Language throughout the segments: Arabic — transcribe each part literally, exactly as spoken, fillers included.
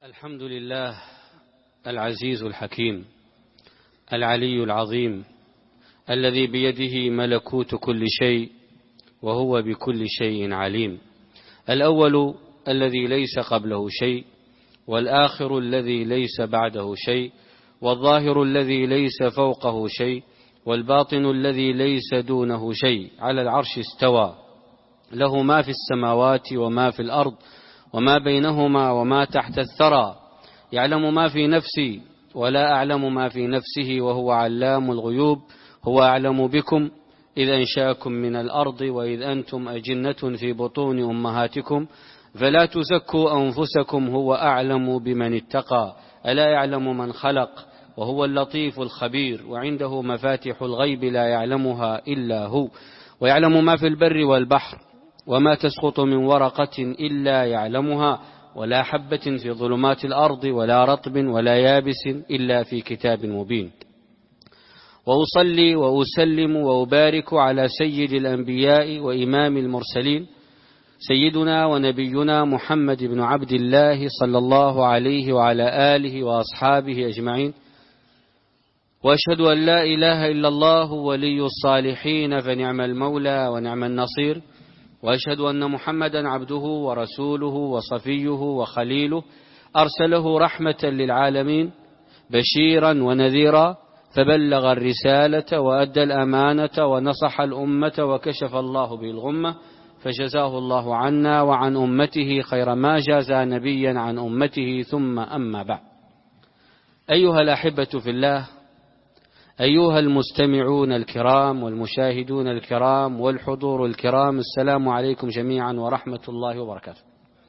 الحمد لله العزيز الحكيم العلي العظيم الذي بيده ملكوت كل شيء وهو بكل شيء عليم. الأول الذي ليس قبله شيء، والآخر الذي ليس بعده شيء، والظاهر الذي ليس فوقه شيء، والباطن الذي ليس دونه شيء. على العرش استوى، له ما في السماوات وما في الأرض وما بينهما وما تحت الثرى. يعلم ما في نفسي ولا أعلم ما في نفسه وهو علام الغيوب. هو أعلم بكم إذ أنشأكم من الأرض وإذ أنتم أجنة في بطون أمهاتكم فلا تزكوا أنفسكم هو أعلم بمن اتقى. ألا يعلم من خلق وهو اللطيف الخبير. وعنده مفاتح الغيب لا يعلمها إلا هو. ويعلم ما في البر والبحر وما تسقط من ورقة إلا يعلمها ولا حبة في ظلمات الأرض ولا رطب ولا يابس إلا في كتاب مبين. وأصلي وأسلم وأبارك على سيد الأنبياء وإمام المرسلين سيدنا ونبينا محمد بن عبد الله صلى الله عليه وعلى آله وأصحابه أجمعين. وأشهد أن لا إله إلا الله ولي الصالحين فنعم المولى ونعم النصير. وأشهد أن محمدا عبده ورسوله وصفيه وخليله أرسله رحمة للعالمين بشيرا ونذيرا فبلغ الرسالة وأدى الأمانة ونصح الأمة وكشف الله به الغمة فجزاه الله عنا وعن أمته خير ما جازى نبيا عن أمته. ثم أما بعد، أيها الأحبة في الله، أيها المستمعون الكرام والمشاهدون الكرام والحضور الكرام، السلام عليكم جميعا ورحمة الله وبركاته.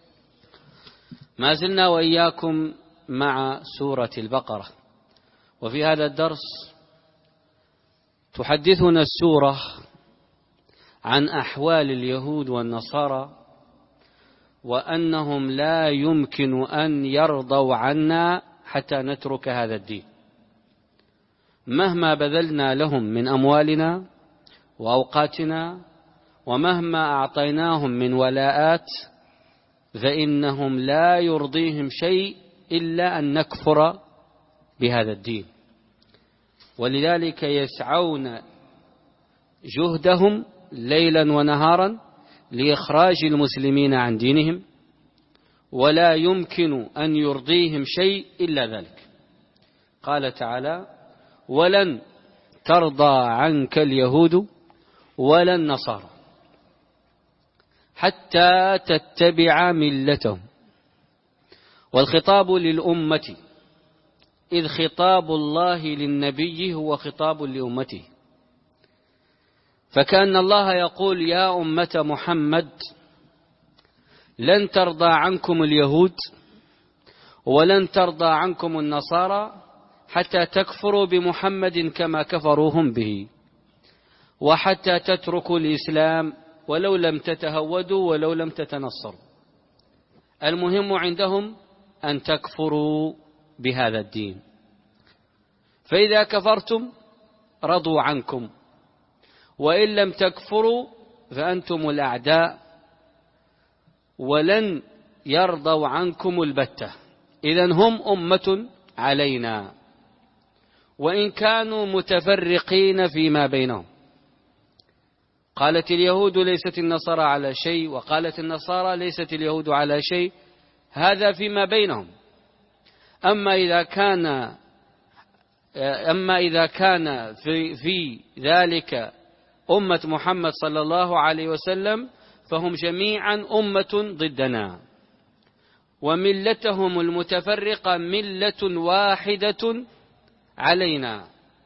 ما زلنا وإياكم مع سورة البقرة، وفي هذا الدرس تحدثنا السورة عن أحوال اليهود والنصارى، وأنهم لا يمكن أن يرضوا عنا حتى نترك هذا الدين، مهما بذلنا لهم من أموالنا وأوقاتنا ومهما أعطيناهم من ولاءات، فإنهم لا يرضيهم شيء إلا أن نكفر بهذا الدين. ولذلك يسعون جهدهم ليلا ونهارا لإخراج المسلمين عن دينهم، ولا يمكن أن يرضيهم شيء إلا ذلك. قال تعالى: ولن ترضى عنك اليهود ولا النصارى حتى تتبع ملتهم. والخطاب للأمة، إذ خطاب الله للنبي هو خطاب لأمته، فكأن الله يقول: يا أمة محمد، لن ترضى عنكم اليهود ولن ترضى عنكم النصارى حتى تكفروا بمحمد كما كفروهم به، وحتى تتركوا الإسلام ولو لم تتهودوا ولو لم تتنصروا. المهم عندهم أن تكفروا بهذا الدين، فإذا كفرتم رضوا عنكم، وإن لم تكفروا فأنتم الأعداء ولن يرضوا عنكم البتة. إذن هم أمة علينا، وإن كانوا متفرقين فيما بينهم. قالت اليهود ليست النصارى على شيء، وقالت النصارى ليست اليهود على شيء، هذا فيما بينهم. أما إذا كان أما إذا كان في, في ذلك أمة محمد صلى الله عليه وسلم فهم جميعا أمة ضدنا، وملتهم المتفرقة ملة واحدة علينا.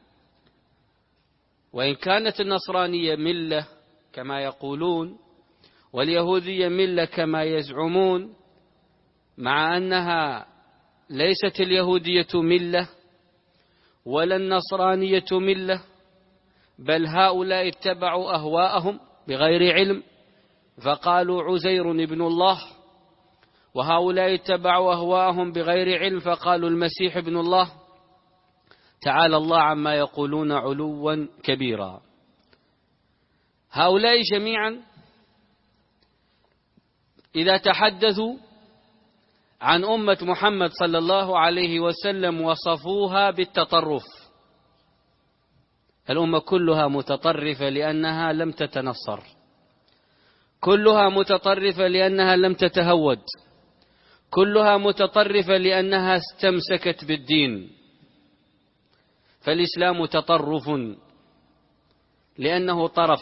وإن كانت النصرانية ملة كما يقولون واليهودية ملة كما يزعمون، مع أنها ليست اليهودية ملة ولا النصرانية ملة، بل هؤلاء اتبعوا أهواءهم بغير علم فقالوا عزير ابن الله، وهؤلاء اتبعوا أهواءهم بغير علم فقالوا المسيح ابن الله. تعالى الله عما يقولون علوا كبيرا. هؤلاء جميعا إذا تحدثوا عن أمة محمد صلى الله عليه وسلم وصفوها بالتطرف. الأمة كلها متطرفة لأنها لم تتنصر، كلها متطرفة لأنها لم تتهود، كلها متطرفة لأنها استمسكت بالدين. فالإسلام تطرف لأنه طرف،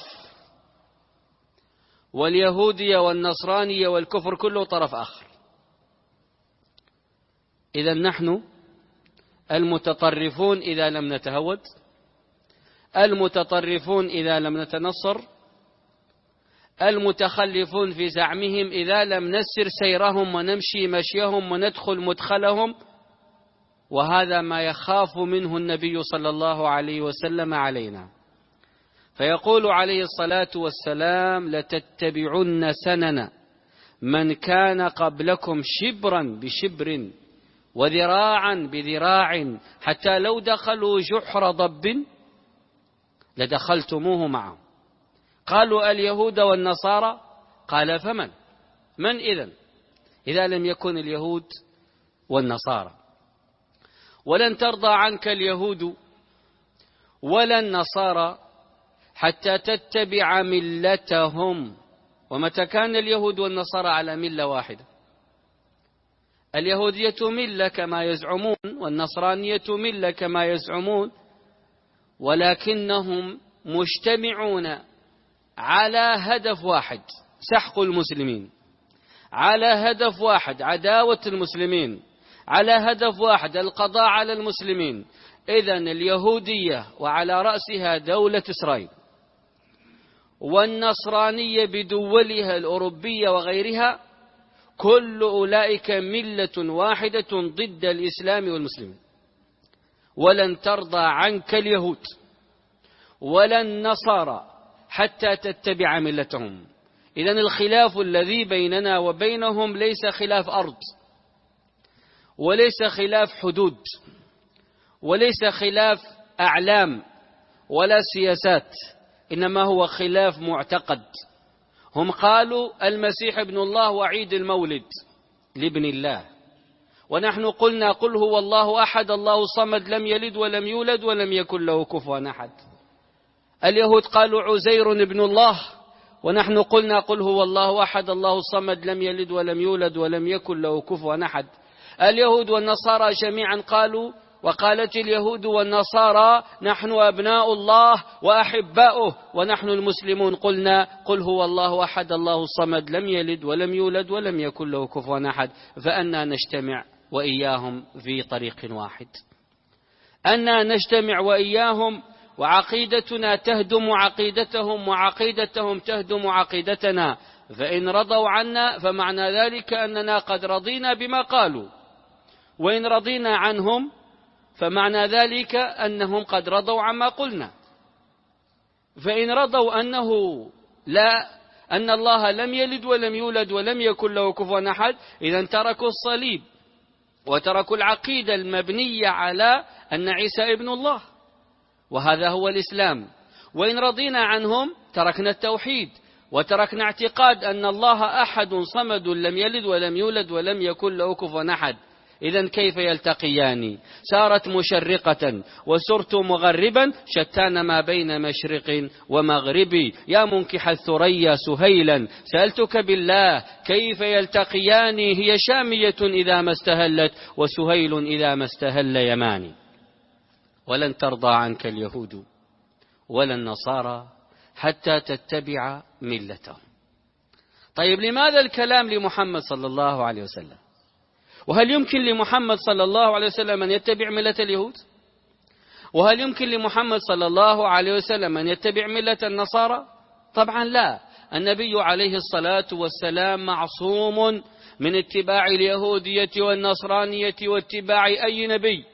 واليهودية والنصرانية والكفر كله طرف آخر. إذا نحن المتطرفون إذا لم نتهود، المتطرفون إذا لم نتنصر، المتخلفون في زعمهم إذا لم نسر سيرهم ونمشي مشيهم وندخل مدخلهم. وهذا ما يخاف منه النبي صلى الله عليه وسلم علينا، فيقول عليه الصلاة والسلام: لتتبعن سنن من كان قبلكم شبرا بشبر وذراعا بذراع حتى لو دخلوا جحر ضب لدخلتموه معهم. قالوا: اليهود والنصارى. قال: فمن من إذن إذا لم يكن اليهود والنصارى؟ ولن ترضى عنك اليهود ولا النصارى حتى تتبع ملتهم. ومتى كان اليهود والنصارى على ملة واحدة؟ اليهودية ملة كما يزعمون، والنصرانية ملة كما يزعمون، ولكنهم مجتمعون على هدف واحد: سحق المسلمين، على هدف واحد: عداوة المسلمين، على هدف واحد: القضاء على المسلمين. إذن اليهودية وعلى رأسها دولة إسرائيل، والنصرانية بدولها الأوروبية وغيرها، كل أولئك ملة واحدة ضد الإسلام والمسلمين. ولن ترضى عنك اليهود ولا النصارى حتى تتبع ملتهم. إذن الخلاف الذي بيننا وبينهم ليس خلاف أرض، وليس خلاف حدود، وليس خلاف أعلام ولا سياسات، إنما هو خلاف معتقد. هم قالوا المسيح ابن الله وعيد المولد لابن الله، ونحن قلنا: قل هو الله أحد الله الصمد لم يلد ولم يولد ولم يكن له كفوا أحد. اليهود قالوا عزير ابن الله، ونحن قلنا: قل هو الله أحد الله الصمد لم يلد ولم يولد ولم يكن له كفوا أحد. اليهود والنصارى جميعا قالوا، وقالت اليهود والنصارى: نحن أبناء الله وأحباؤه، ونحن المسلمون قلنا: قل هو الله أحد الله الصمد لم يلد ولم يولد ولم يكن له كفوا أحد. فأنا نجتمع وإياهم في طريق واحد؟ أنا نجتمع وإياهم وعقيدتنا تهدم عقيدتهم وعقيدتهم تهدم عقيدتنا؟ فإن رضوا عنا فمعنى ذلك أننا قد رضينا بما قالوا، وإن رضينا عنهم فمعنى ذلك أنهم قد رضوا عما قلنا. فإن رضوا أنه لا أن الله لم يلد ولم يولد ولم يكن له كفوا أحد، إذن تركوا الصليب وتركوا العقيدة المبنية على أن عيسى ابن الله، وهذا هو الإسلام. وإن رضينا عنهم تركنا التوحيد وتركنا اعتقاد أن الله أحد صمد لم يلد ولم يولد ولم يكن له كفوا أحد. إذن كيف يلتقيان؟ سارت مشرقة وسرت مغربا، شتان ما بين مشرق ومغرب. يا منكح الثريا سهيلا سألتك بالله كيف يلتقيان؟ هي شامية إذا ما استهلت وسهيل إذا ما استهل يماني. ولن ترضى عنك اليهود ولا النصارى حتى تتبع ملتهم. طيب، لماذا الكلام لمحمد صلى الله عليه وسلم؟ وهل يمكن لمحمد صلى الله عليه وسلم أن يتبع ملة اليهود؟ وهل يمكن لمحمد صلى الله عليه وسلم أن يتبع ملة النصارى؟ طبعا لا. النبي عليه الصلاة والسلام معصوم من اتباع اليهودية والنصرانية واتباع أي نبي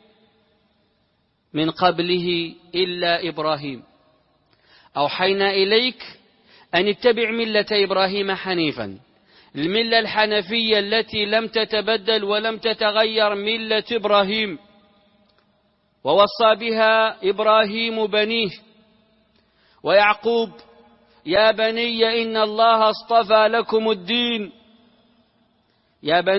من قبله إلا إبراهيم. أوحينا إليك أن اتبع ملة إبراهيم حنيفا، الملة الحنفية التي لم تتبدل ولم تتغير، ملة إبراهيم. ووصى بها إبراهيم بنيه ويعقوب: يا بني إن الله اصطفى لكم الدين. يا بني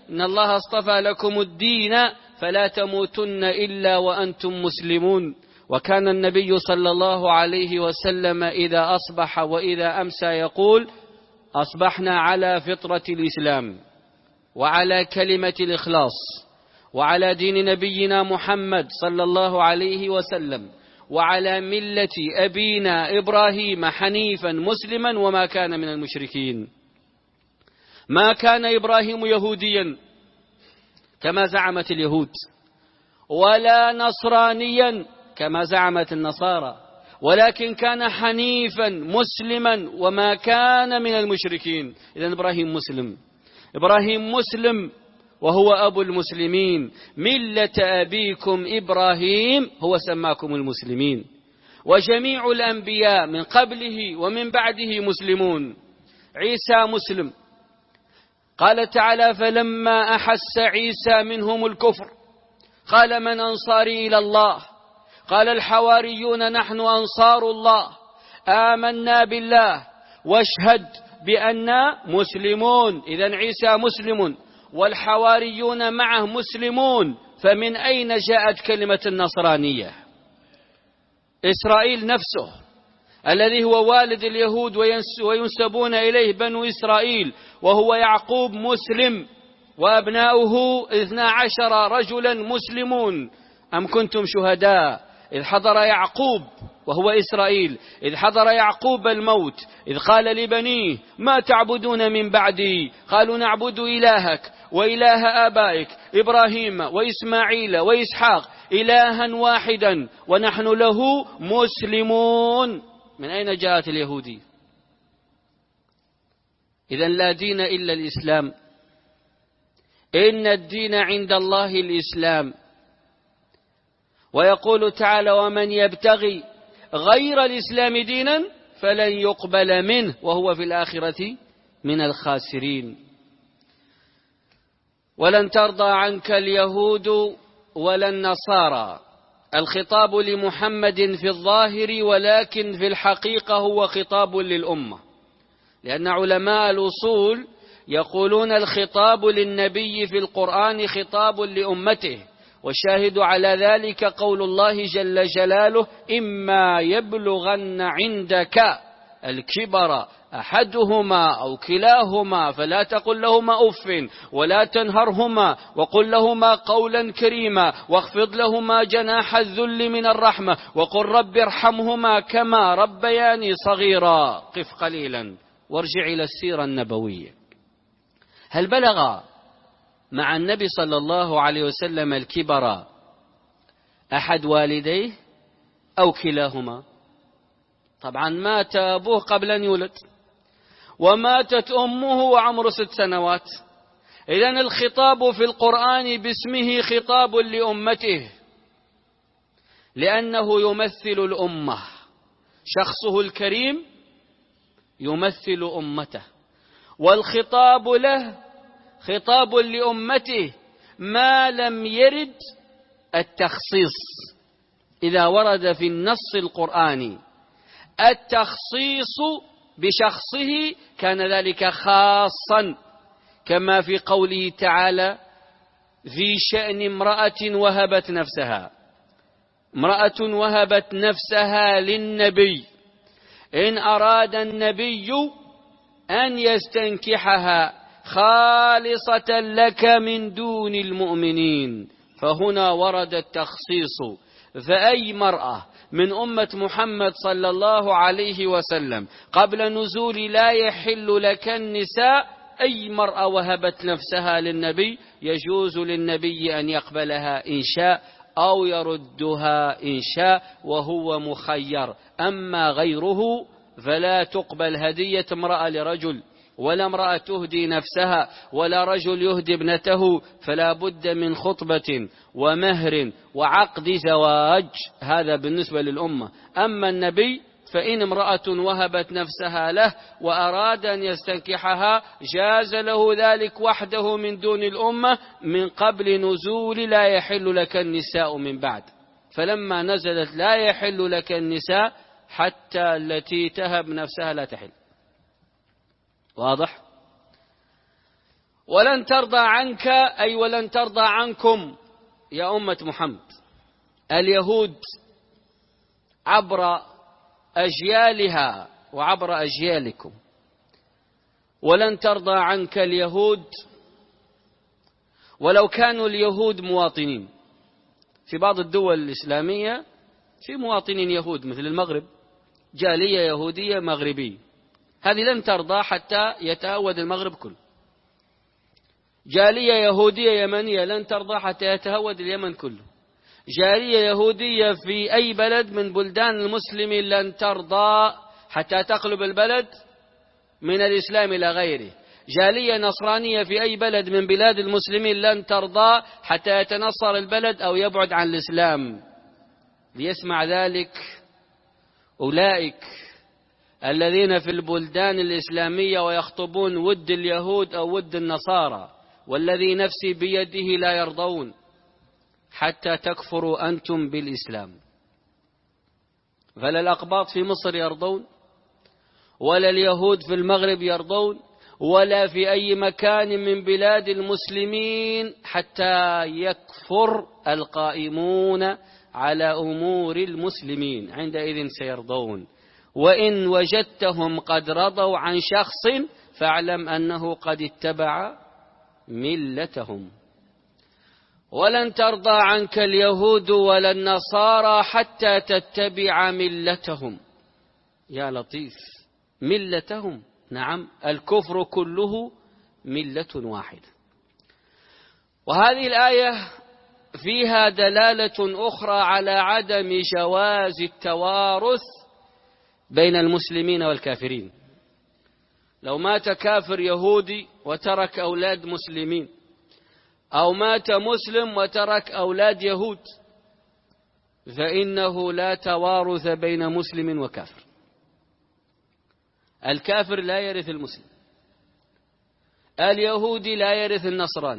إن الله اصطفى لكم الدين فلا تموتن إلا وأنتم مسلمون. وكان النبي صلى الله عليه وسلم إذا أصبح وإذا أمسى يقول: أصبحنا على فطرة الإسلام وعلى كلمة الإخلاص وعلى دين نبينا محمد صلى الله عليه وسلم وعلى ملة أبينا إبراهيم حنيفا مسلما وما كان من المشركين. ما كان إبراهيم يهوديا كما زعمت اليهود، ولا نصرانيا كما زعمت النصارى، ولكن كان حنيفا مسلما وما كان من المشركين. إذن إبراهيم مسلم، إبراهيم مسلم وهو أبو المسلمين، ملة أبيكم إبراهيم هو سماكم المسلمين. وجميع الأنبياء من قبله ومن بعده مسلمون. عيسى مسلم، قال تعالى: فلما أحس عيسى منهم الكفر قال: من أنصاري إلى الله؟ قال الحواريون: نحن أنصار الله، آمنا بالله واشهد بأننا مسلمون. إذن عيسى مسلم والحواريون معه مسلمون. فمن أين جاءت كلمة النصرانية؟ إسرائيل نفسه الذي هو والد اليهود وينسبون إليه بنو إسرائيل، وهو يعقوب مسلم، وأبناؤه اثنا عشر رجلا مسلمون. أم كنتم شهداء إذ حضر يعقوب وهو إسرائيل إذ حضر يعقوب الموت إذ قال لبنيه: ما تعبدون من بعدي؟ قالوا: نعبد إلهك وإله آبائك إبراهيم وإسماعيل وإسحاق إلها واحدا ونحن له مسلمون. من أين جاءت اليهودية؟ إذن لا دين إلا الإسلام. إن الدين عند الله الإسلام. ويقول تعالى: ومن يبتغي غير الإسلام دينا فلن يقبل منه وهو في الآخرة من الخاسرين. ولن ترضى عنك اليهود ولا النصارى. الخطاب لمحمد في الظاهر، ولكن في الحقيقة هو خطاب للأمة، لأن علماء الأصول يقولون الخطاب للنبي في القرآن خطاب لأمته، والشاهد على ذلك قول الله جل جلاله: إما يبلغن عندك الكبر أحدهما أو كلاهما فلا تقل لهما أف ولا تنهرهما وقل لهما قولا كريما واخفض لهما جناح الذل من الرحمة وقل رب ارحمهما كما ربياني صغيرا. قف قليلا وارجع إلى السيرة النبوية. هل بلغ مع النبي صلى الله عليه وسلم الكبر أحد والديه أو كلاهما؟ طبعا مات أبوه قبل أن يولد، وماتت أمه وعمره ست سنوات. إذن الخطاب في القرآن باسمه خطاب لأمته، لأنه يمثل الأمة، شخصه الكريم يمثل أمته، والخطاب له خطاب لأمته ما لم يرد التخصيص. إذا ورد في النص القرآني التخصيص بشخصه كان ذلك خاصا، كما في قوله تعالى: في شأن امرأة وهبت نفسها. امرأة وهبت نفسها للنبي، إن أراد النبي أن يستنكحها خالصة لك من دون المؤمنين. فهنا ورد التخصيص، فأي مرأة من أمة محمد صلى الله عليه وسلم قبل نزول لا يحل لك النساء، أي مرأة وهبت نفسها للنبي يجوز للنبي أن يقبلها إن شاء أو يردها إن شاء، وهو مخير. أما غيره فلا تقبل هدية امرأة لرجل، ولا امرأة تهدي نفسها، ولا رجل يهدي ابنته، فلا بد من خطبة ومهر وعقد زواج. هذا بالنسبة للأمة. أما النبي فإن امرأة وهبت نفسها له وأراد أن يستنكحها جاز له ذلك وحده من دون الأمة من قبل نزول لا يحل لك النساء من بعد. فلما نزلت لا يحل لك النساء حتى التي تهب نفسها لا تحل. واضح؟ ولن ترضى عنك أي ولن ترضى عنكم يا أمة محمد اليهود عبر أجيالها وعبر أجيالكم. ولن ترضى عنك اليهود ولو كانوا اليهود مواطنين. في بعض الدول الإسلامية في مواطنين يهود مثل المغرب، جالية يهودية مغربية، هذه لن ترضى حتى يتهود المغرب كله. جالية يهودية يمنية لن ترضى حتى يتهود اليمن كله. جالية يهودية في أي بلد من بلدان المسلمين لن ترضى حتى تقلب البلد من الإسلام إلى غيره. جالية نصرانية في أي بلد من بلاد المسلمين لن ترضى حتى يتنصر البلد أو يبعد عن الإسلام. ليسمع ذلك أولئك الذين في البلدان الإسلامية ويخطبون ود اليهود أو ود النصارى، والذي نفسي بيده لا يرضون حتى تكفروا أنتم بالإسلام. فلا الأقباط في مصر يرضون، ولا اليهود في المغرب يرضون، ولا في أي مكان من بلاد المسلمين حتى يكفر القائمون على أمور المسلمين، عندئذ سيرضون. وإن وجدتهم قد رضوا عن شخص فاعلم أنه قد اتبع ملتهم. ولن ترضى عنك اليهود ولا النصارى حتى تتبع ملتهم. يا لطيف، ملتهم، نعم، الكفر كله ملة واحدة. وهذه الآية فيها دلالة أخرى على عدم جواز التوارث بين المسلمين والكافرين. لو مات كافر يهودي وترك أولاد مسلمين، أو مات مسلم وترك أولاد يهود، فإنه لا توارث بين مسلم وكافر. الكافر لا يرث المسلم، اليهودي لا يرث النصراني،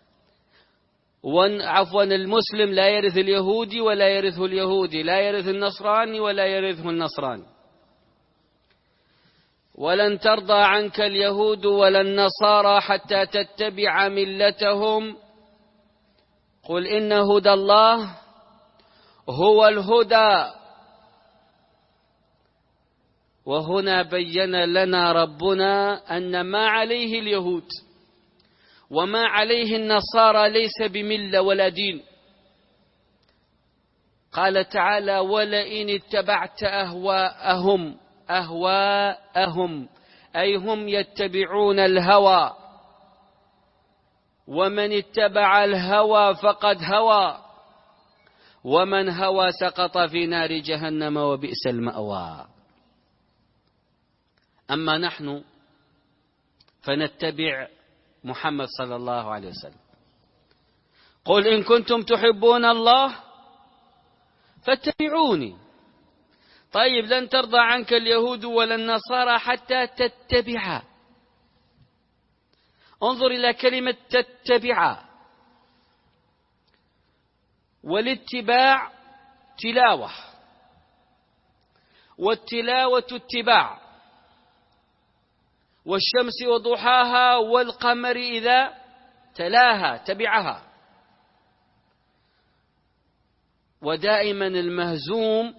عفوا المسلم لا يرث اليهودي ولا يرثه اليهودي، لا يرث النصراني ولا يرثه النصراني. ولن ترضى عنك اليهود ولا النصارى حتى تتبع ملتهم. قل إن هدى الله هو الهدى. وهنا بين لنا ربنا أن ما عليه اليهود وما عليه النصارى ليس بملة ولا دين. قال تعالى: ولئن اتبعت أهواءهم أهواءهم أي هم يتبعون الهوى، ومن اتبع الهوى فقد هوى، ومن هوى سقط في نار جهنم وبئس المأوى. أما نحن فنتبع محمد صلى الله عليه وسلم. قل إن كنتم تحبون الله فاتبعوني. طيب، لن ترضى عنك اليهود ولا النصارى حتى تتبع. انظر إلى كلمة تتبع. والاتباع تلاوة، والتلاوة اتباع. والشمس وضحاها والقمر إذا تلاها تبعها. ودائما المهزوم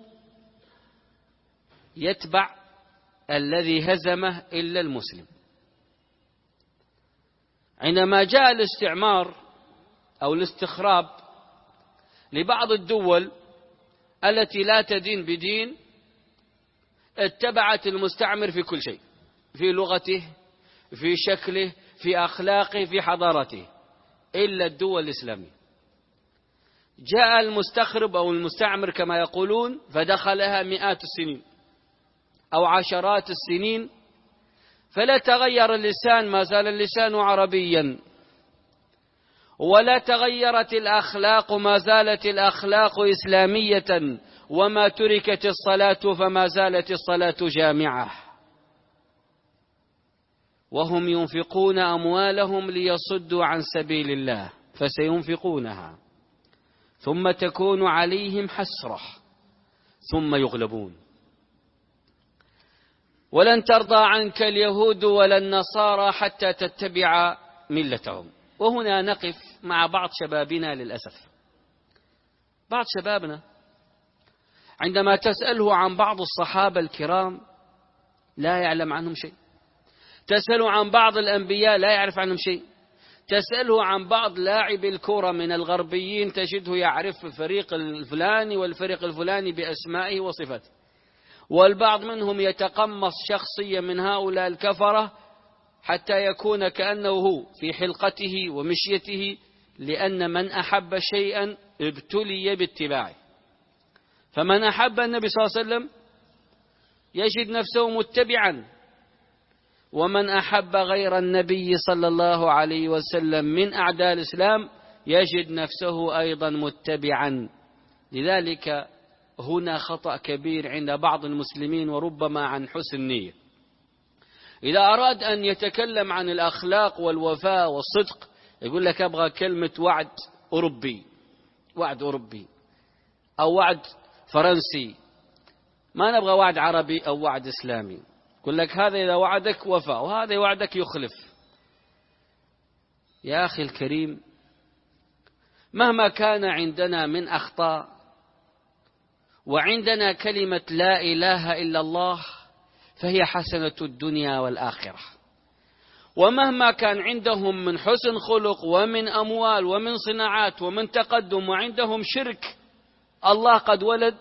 يتبع الذي هزمه إلا المسلم. عندما جاء الاستعمار أو الاستخراب لبعض الدول التي لا تدين بدين، اتبعت المستعمر في كل شيء، في لغته، في شكله، في أخلاقه، في حضارته، إلا الدول الإسلامية. جاء المستخرب أو المستعمر كما يقولون فدخلها مئات السنين أو عشرات السنين، فلا تغير اللسان، ما زال اللسان عربيا، ولا تغيرت الأخلاق، ما زالت الأخلاق إسلامية، وما تركت الصلاة فما زالت الصلاة جامعة. وهم ينفقون أموالهم ليصدوا عن سبيل الله فسينفقونها ثم تكون عليهم حسرة ثم يغلبون. ولن ترضى عنك اليهود ولا النصارى حتى تتبع ملتهم. وهنا نقف مع بعض شبابنا للأسف. بعض شبابنا عندما تسأله عن بعض الصحابة الكرام لا يعلم عنهم شيء، تسأله عن بعض الأنبياء لا يعرف عنهم شيء، تسأله عن بعض لاعبي الكرة من الغربيين تجده يعرف الفريق الفلاني والفريق الفلاني بأسمائه وصفاته، والبعض منهم يتقمص شخصية من هؤلاء الكفرة حتى يكون كأنه هو في حلقته ومشيته، لأن من أحب شيئا ابتلي باتباعه. فمن أحب النبي صلى الله عليه وسلم يجد نفسه متبعا، ومن أحب غير النبي صلى الله عليه وسلم من أعداء الإسلام يجد نفسه أيضا متبعا. لذلك هنا خطأ كبير عند بعض المسلمين وربما عن حسن نية. إذا أراد أن يتكلم عن الأخلاق والوفاء والصدق يقول لك أبغى كلمة وعد أوروبي، وعد أوروبي أو وعد فرنسي، ما نبغى وعد عربي أو وعد إسلامي. يقول لك هذا إذا وعدك وفاء وهذا وعدك يخلف. يا أخي الكريم، مهما كان عندنا من أخطاء وعندنا كلمة لا إله إلا الله فهي حسنة الدنيا والآخرة، ومهما كان عندهم من حسن خلق ومن أموال ومن صناعات ومن تقدم وعندهم شرك الله قد ولد،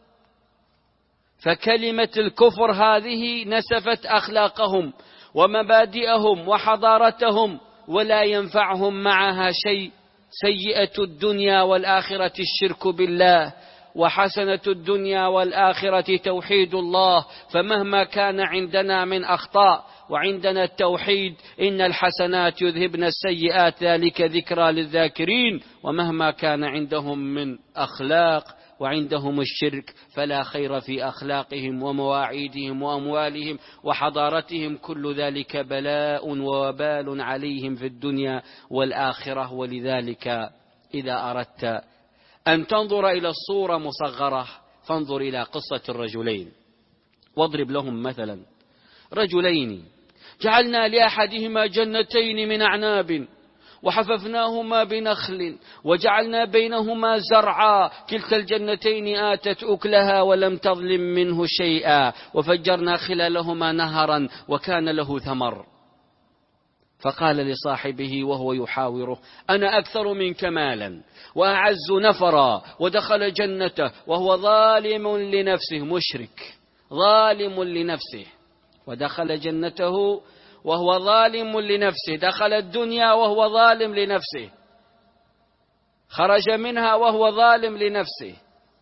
فكلمة الكفر هذه نسفت أخلاقهم ومبادئهم وحضارتهم ولا ينفعهم معها شيء. سيئة الدنيا والآخرة الشرك بالله، وحسنة الدنيا والآخرة توحيد الله. فمهما كان عندنا من أخطاء وعندنا التوحيد إن الحسنات يذهبن السيئات ذلك ذكرى للذاكرين. ومهما كان عندهم من أخلاق وعندهم الشرك فلا خير في أخلاقهم ومواعيدهم وأموالهم وحضارتهم، كل ذلك بلاء ووبال عليهم في الدنيا والآخرة. ولذلك إذا أردت أن تنظر إلى الصورة مصغرة فانظر إلى قصة الرجلين واضرب لهم مثلا. رجلين جعلنا لأحدهما جنتين من أعناب وحففناهما بنخل وجعلنا بينهما زرعا كلتا الجنتين آتت أكلها ولم تظلم منه شيئا وفجرنا خلالهما نهرا وكان له ثمر. فقال لصاحبه وهو يحاوره أنا أكثر منك مالا وأعز نفرا، ودخل جنته وهو ظالم لنفسه، مشرك ظالم لنفسه، ودخل جنته وهو ظالم لنفسه، دخل الدنيا وهو ظالم لنفسه، خرج منها وهو ظالم لنفسه،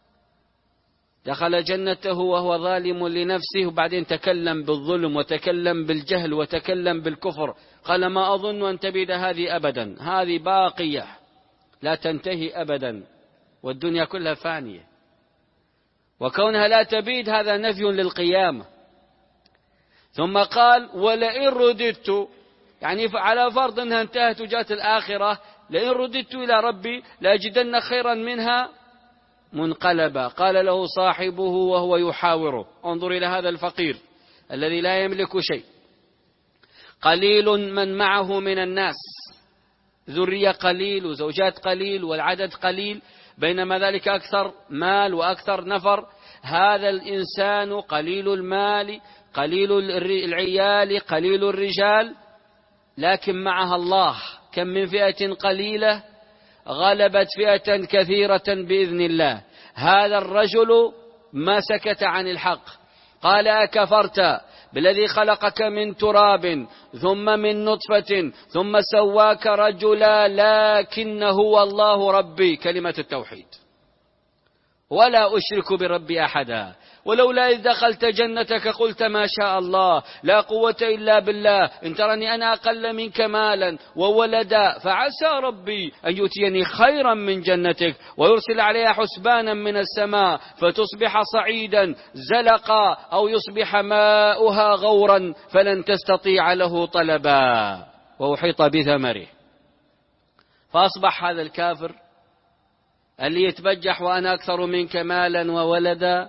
دخل جنته وهو ظالم لنفسه، وبعدين تكلم بالظلم وتكلم بالجهل وتكلم بالكفر. قال ما أظن أن تبيد هذه أبدا، هذه باقية لا تنتهي أبدا والدنيا كلها فانية، وكونها لا تبيد هذا نفي للقيامة. ثم قال ولئن رددت، يعني على فرض أنها انتهت وجاءت الآخرة، لئن رددت إلى ربي لأجدن خيرا منها منقلبا. قال له صاحبه وهو يحاوره انظر إلى هذا الفقير الذي لا يملك شيء، قليل من معه من الناس، ذرية قليل وزوجات قليل والعدد قليل، بينما ذلك أكثر مال وأكثر نفر. هذا الإنسان قليل المال قليل العيال قليل الرجال، لكن معها الله. كم من فئة قليلة غلبت فئة كثيرة بإذن الله. هذا الرجل ما سكت عن الحق، قال أكفرت بالذي خلقك من تراب ثم من نطفة ثم سواك رجلا لكن هو الله ربي، كلمة التوحيد، ولا أشرك بربي أحدا. ولولا إذ دخلت جنتك قلت ما شاء الله لا قوة إلا بالله إن ترني أنا أقل منك مالا وولدا، فعسى ربي أن يؤتيني خيرا من جنتك ويرسل عليها حسبانا من السماء فتصبح صعيدا زلقا أو يصبح ماؤها غورا فلن تستطيع له طلبا وأحيط بثمره. فأصبح هذا الكافر اللي يتبجح وأنا أكثر منك مالا وولدا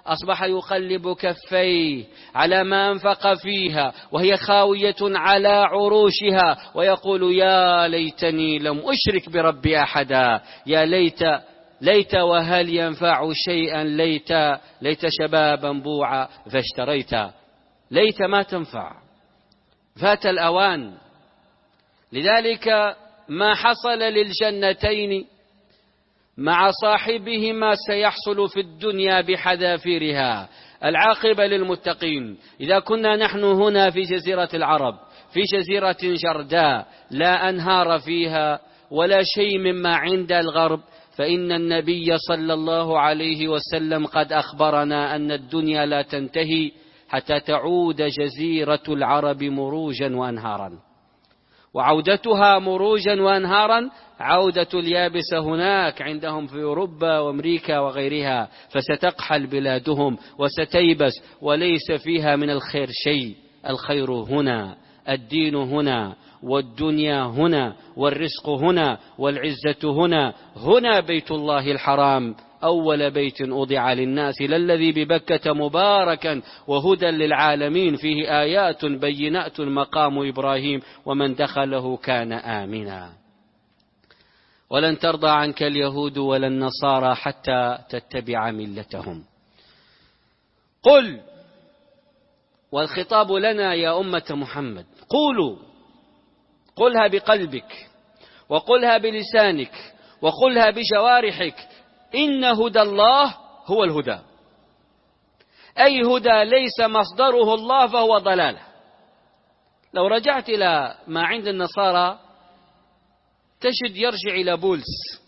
أصبح يقلب كفيه على ما أنفق فيها وهي خاوية على عروشها ويقول يا ليتني لم أشرك بربي أحدا، يا ليت ليت وهل ينفع شيئا، ليت ليت شبابا بوعا فاشتريت، ليت ما تنفع، فات الأوان. لذلك ما حصل للجنتين مع صاحبهما سيحصل في الدنيا بحذافيرها. العاقبة للمتقين. إذا كنا نحن هنا في جزيرة العرب، في جزيرة جرداء لا أنهار فيها ولا شيء مما عند الغرب، فإن النبي صلى الله عليه وسلم قد أخبرنا أن الدنيا لا تنتهي حتى تعود جزيرة العرب مروجا وأنهارا، وعودتها مروجا وأنهارا عودة اليابسة هناك عندهم في أوروبا وأمريكا وغيرها، فستقحل بلادهم وستيبس وليس فيها من الخير شيء. الخير هنا، الدين هنا، والدنيا هنا، والرزق هنا، والعزة هنا. هنا بيت الله الحرام أول بيت أوضع للناس للذي ببكة مباركا وهدى للعالمين فيه آيات بينات مقام إبراهيم ومن دخله كان آمنا. ولن ترضى عنك اليهود ولا النصارى حتى تتبع ملتهم. قل، والخطاب لنا يا أمة محمد، قولوا، قلها بقلبك وقلها بلسانك وقلها بجوارحك، إن هدى الله هو الهدى. أي هدى ليس مصدره الله فهو ضلالة. لو رجعت إلى ما عند النصارى تجد يرجع إلى بولس،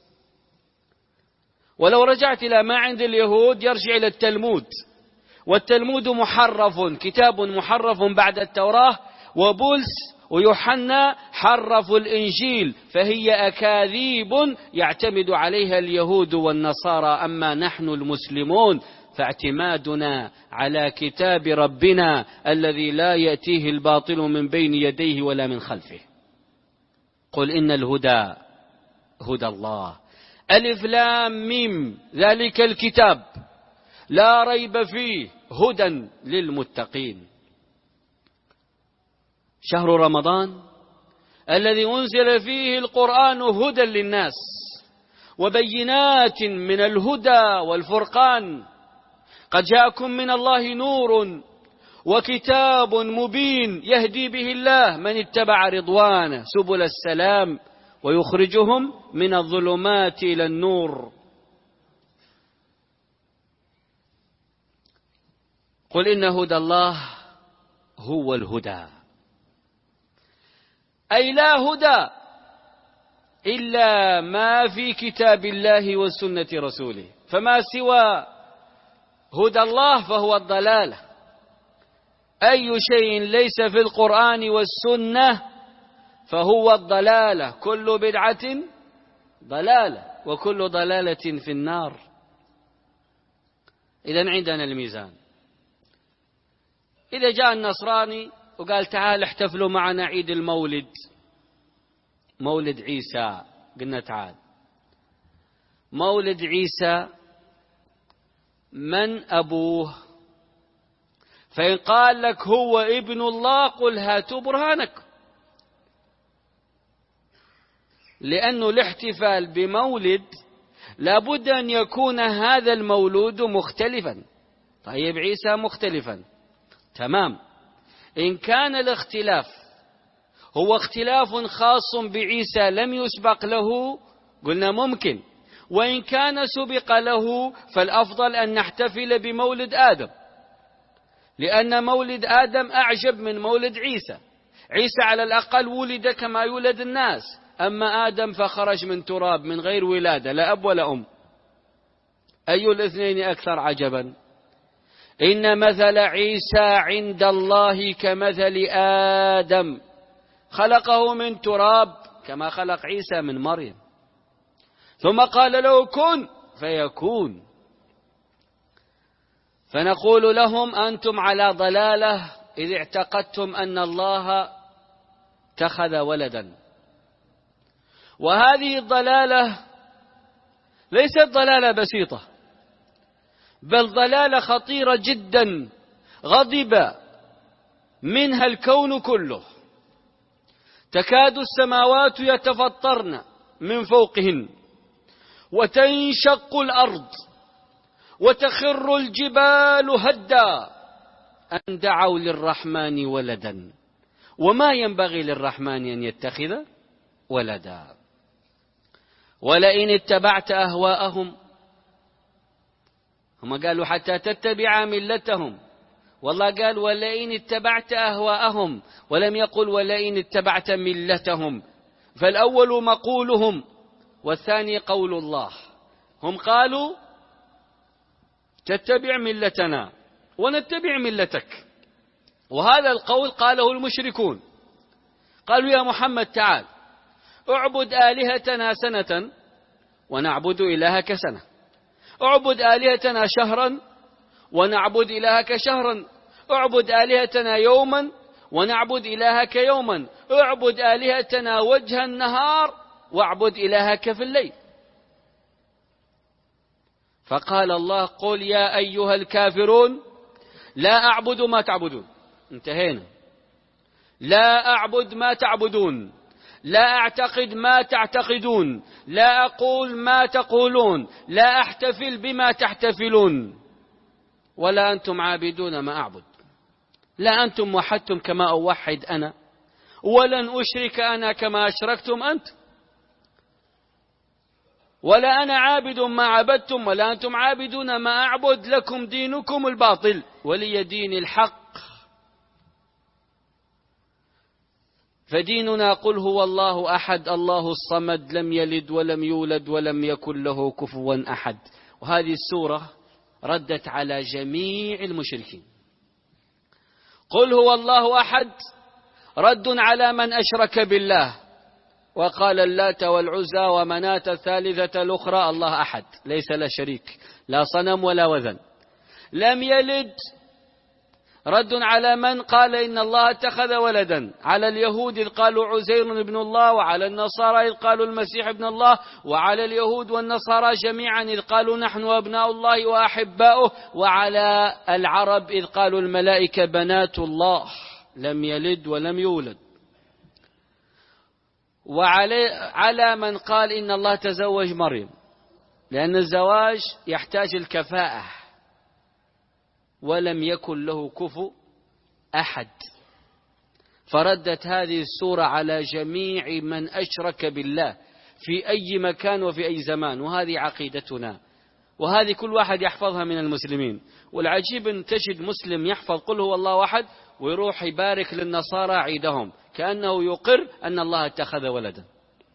ولو رجعت إلى ما عند اليهود يرجع إلى التلمود، والتلمود محرف، كتاب محرف بعد التوراة، وبولس ويوحنا حرفوا الإنجيل، فهي أكاذيب يعتمد عليها اليهود والنصارى. أما نحن المسلمون فاعتمادنا على كتاب ربنا الذي لا يأتيه الباطل من بين يديه ولا من خلفه. قل إن الهدى هدى الله، ألف لام ميم، ذلك الكتاب لا ريب فيه هدى للمتقين. شهر رمضان الذي أنزل فيه القرآن هدى للناس وبينات من الهدى والفرقان. قد جاءكم من الله نور وكتاب مبين يهدي به الله من اتبع رضوانه سبل السلام ويخرجهم من الظلمات إلى النور. قل إن هدى الله هو الهدى، أي لا هدى إلا ما في كتاب الله وسنة رسوله، فما سوى هدى الله فهو الضلالة. أي شيء ليس في القرآن والسنة فهو الضلالة. كل بدعة ضلالة وكل ضلالة في النار. إذن عندنا الميزان. إذا جاء النصراني وقال تعال احتفلوا معنا عيد المولد، مولد عيسى، قلنا تعال مولد عيسى، من أبوه؟ فإن قال لك هو ابن الله قل هاتوا برهانك، لأنه الاحتفال بمولد لابد أن يكون هذا المولود مختلفا. طيب عيسى مختلفا، تمام. إن كان الاختلاف هو اختلاف خاص بعيسى لم يسبق له قلنا ممكن، وإن كان سبق له فالأفضل أن نحتفل بمولد آدم، لأن مولد آدم أعجب من مولد عيسى. عيسى على الأقل ولد كما يولد الناس، أما آدم فخرج من تراب من غير ولادة، لا أب ولا أم. أي الاثنين أكثر عجبا؟ إن مثل عيسى عند الله كمثل آدم خلقه من تراب كما خلق عيسى من مريم، ثم قال له كن فيكون. فنقول لهم أنتم على ضلالة إذ اعتقدتم أن الله اتخذ ولدا. وهذه الضلالة ليست ضلالة بسيطة، بل ضلالة خطيرة جدا غضب منها الكون كله، تكاد السماوات يتفطرن من فوقهن وتنشق الأرض وتخر الجبال هدا أن دعوا للرحمن ولدا وما ينبغي للرحمن أن يتخذ ولدا. ولئن اتبعت أهواءهم، هم قالوا حتى تتبع ملتهم، والله قال ولئن اتبعت أهواءهم، ولم يقل ولئن اتبعت ملتهم. فالأول مقولهم والثاني قول الله. هم قالوا تتبع ملتنا ونتبع ملتك، وهذا القول قاله المشركون. قالوا يا محمد تعال اعبد آلهتنا سنة ونعبد إلهك سنة، اعبد آلهتنا شهرا ونعبد إلهك شهرا، اعبد آلهتنا يوما ونعبد إلهك يوما، اعبد آلهتنا وجه النهار واعبد إلهك في الليل. فقال الله قل يا أيها الكافرون لا أعبد ما تعبدون. انتهينا. لا أعبد ما تعبدون، لا أعتقد ما تعتقدون، لا أقول ما تقولون، لا أحتفل بما تحتفلون، ولا أنتم عابدون ما أعبد. لا أنتم وحدتم كما أوحد أنا، ولن أشرك أنا كما أشركتم أنتم، ولا أنا عابد ما عبدتم ولا أنتم عابدون ما أعبد، لكم دينكم الباطل ولي دين الحق. فديننا قل هو الله أحد الله الصمد لم يلد ولم يولد ولم يكن له كفوا أحد. وهذه السورة ردت على جميع المشركين. قل هو الله أحد رد على من أشرك بالله وقال اللات والعزى ومناة الثالثة الأخرى الله أحد ليس له شريك، لا صنم ولا وثن. لم يلد رد على من قال إن الله اتخذ ولدا، على اليهود إذ قالوا عزير ابن الله، وعلى النصارى إذ قالوا المسيح ابن الله، وعلى اليهود والنصارى جميعا إذ قالوا نحن أبناء الله وأحباؤه، وعلى العرب إذ قالوا الملائكة بنات الله لم يلد ولم يولد. وعلى على من قال إن الله تزوج مريم، لأن الزواج يحتاج الكفاءة ولم يكن له كفو أحد. فردت هذه السورة على جميع من أشرك بالله في أي مكان وفي أي زمان، وهذه عقيدتنا، وهذه كل واحد يحفظها من المسلمين. والعجيب أن تجد مسلم يحفظ قل هو الله أحد ويروح يبارك للنصارى عيدهم كأنه يقر أن الله اتخذ ولدا.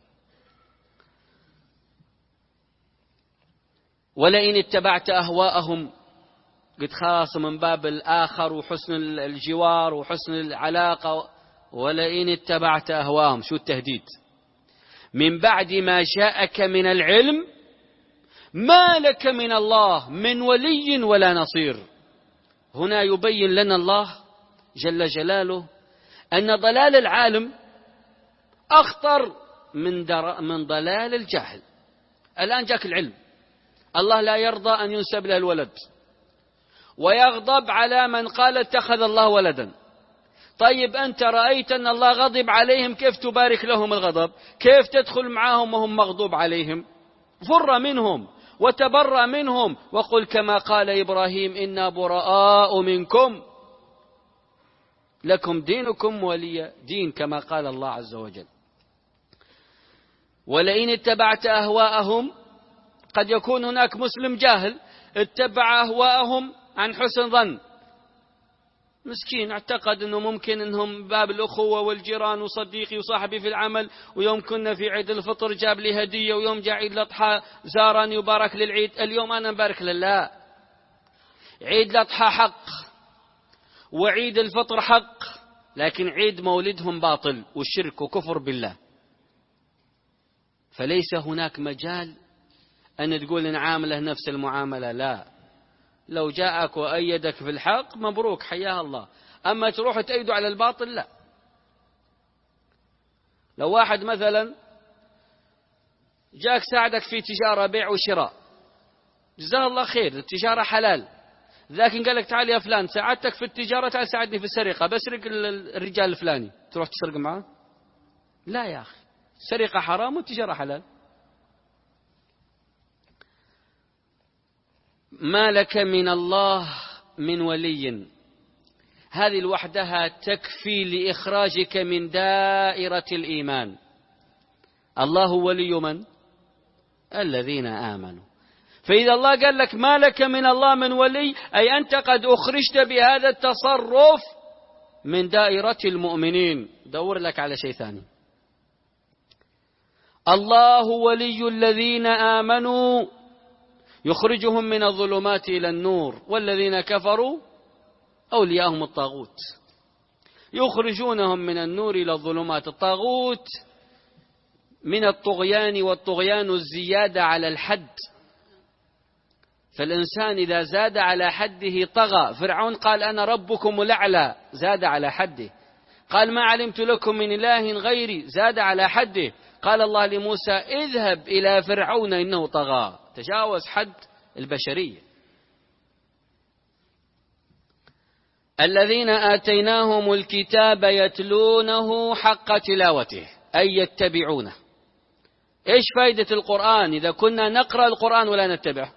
ولئن اتبعت أهواءهم، قد خاص من باب الآخر وحسن الجوار وحسن العلاقة. ولئن اتبعت أهواءهم، شو التهديد؟ من بعد ما جاءك من العلم ما لك من الله من ولي ولا نصير. هنا يبين لنا الله جل جلاله أن ضلال العالم أخطر من, من ضلال الجاهل. الآن جاك العلم، الله لا يرضى أن ينسب له الولد، ويغضب على من قال اتخذ الله ولدا. طيب أنت رأيت أن الله غضب عليهم، كيف تبارك لهم الغضب؟ كيف تدخل معهم وهم مغضوب عليهم؟ فر منهم وتبرأ منهم وقل كما قال إبراهيم إنا براء منكم لكم دينكم ولي دين، كما قال الله عز وجل. ولئن اتبعت أهواءهم، قد يكون هناك مسلم جاهل اتبع أهواءهم عن حسن ظن، مسكين اعتقد أنه ممكن أنهم باب الأخوة والجيران وصديقي وصاحبي في العمل، ويوم كنا في عيد الفطر جاب لي هدية، ويوم جاء عيد الأضحى زارني وبارك للعيد، اليوم أنا مبارك لله. عيد الأضحى حق وعيد الفطر حق، لكن عيد مولدهم باطل والشرك وكفر بالله. فليس هناك مجال أن تقول نعامله نفس المعاملة، لا. لو جاءك وأيدك في الحق مبروك حياه الله، أما تروح تأيده على الباطل لا. لو واحد مثلا جاك ساعدك في تجارة بيع وشراء جزاه الله خير، التجارة حلال، لكن قال لك تعال يا فلان ساعدتك في التجارة، تعال ساعدني في السرقة، بسرق الرجال الفلاني، تروح تسرق معه؟ لا يا أخي، السرقة حرام والتجارة حلال. ما لك من الله من ولي، هذه لوحدها تكفي لإخراجك من دائرة الإيمان. الله ولي من؟ الذين آمنوا. فإذا الله قال لك ما لك من الله من ولي، أي أنت قد أخرجت بهذا التصرف من دائرة المؤمنين. دور لك على شيء ثاني. الله ولي الذين آمنوا يخرجهم من الظلمات إلى النور، والذين كفروا أولياءهم الطاغوت يخرجونهم من النور إلى الظلمات. الطاغوت من الطغيان، والطغيان الزيادة على الحد، فالإنسان إذا زاد على حده طغى. فرعون قال أنا ربكم الأعلى، زاد على حده. قال ما علمت لكم من إله غيري، زاد على حده. قال الله لموسى اذهب إلى فرعون إنه طغى، تجاوز حد البشرية. الذين آتيناهم الكتاب يتلونه حق تلاوته، أي يتبعونه. إيش فائدة القرآن إذا كنا نقرأ القرآن ولا نتبعه؟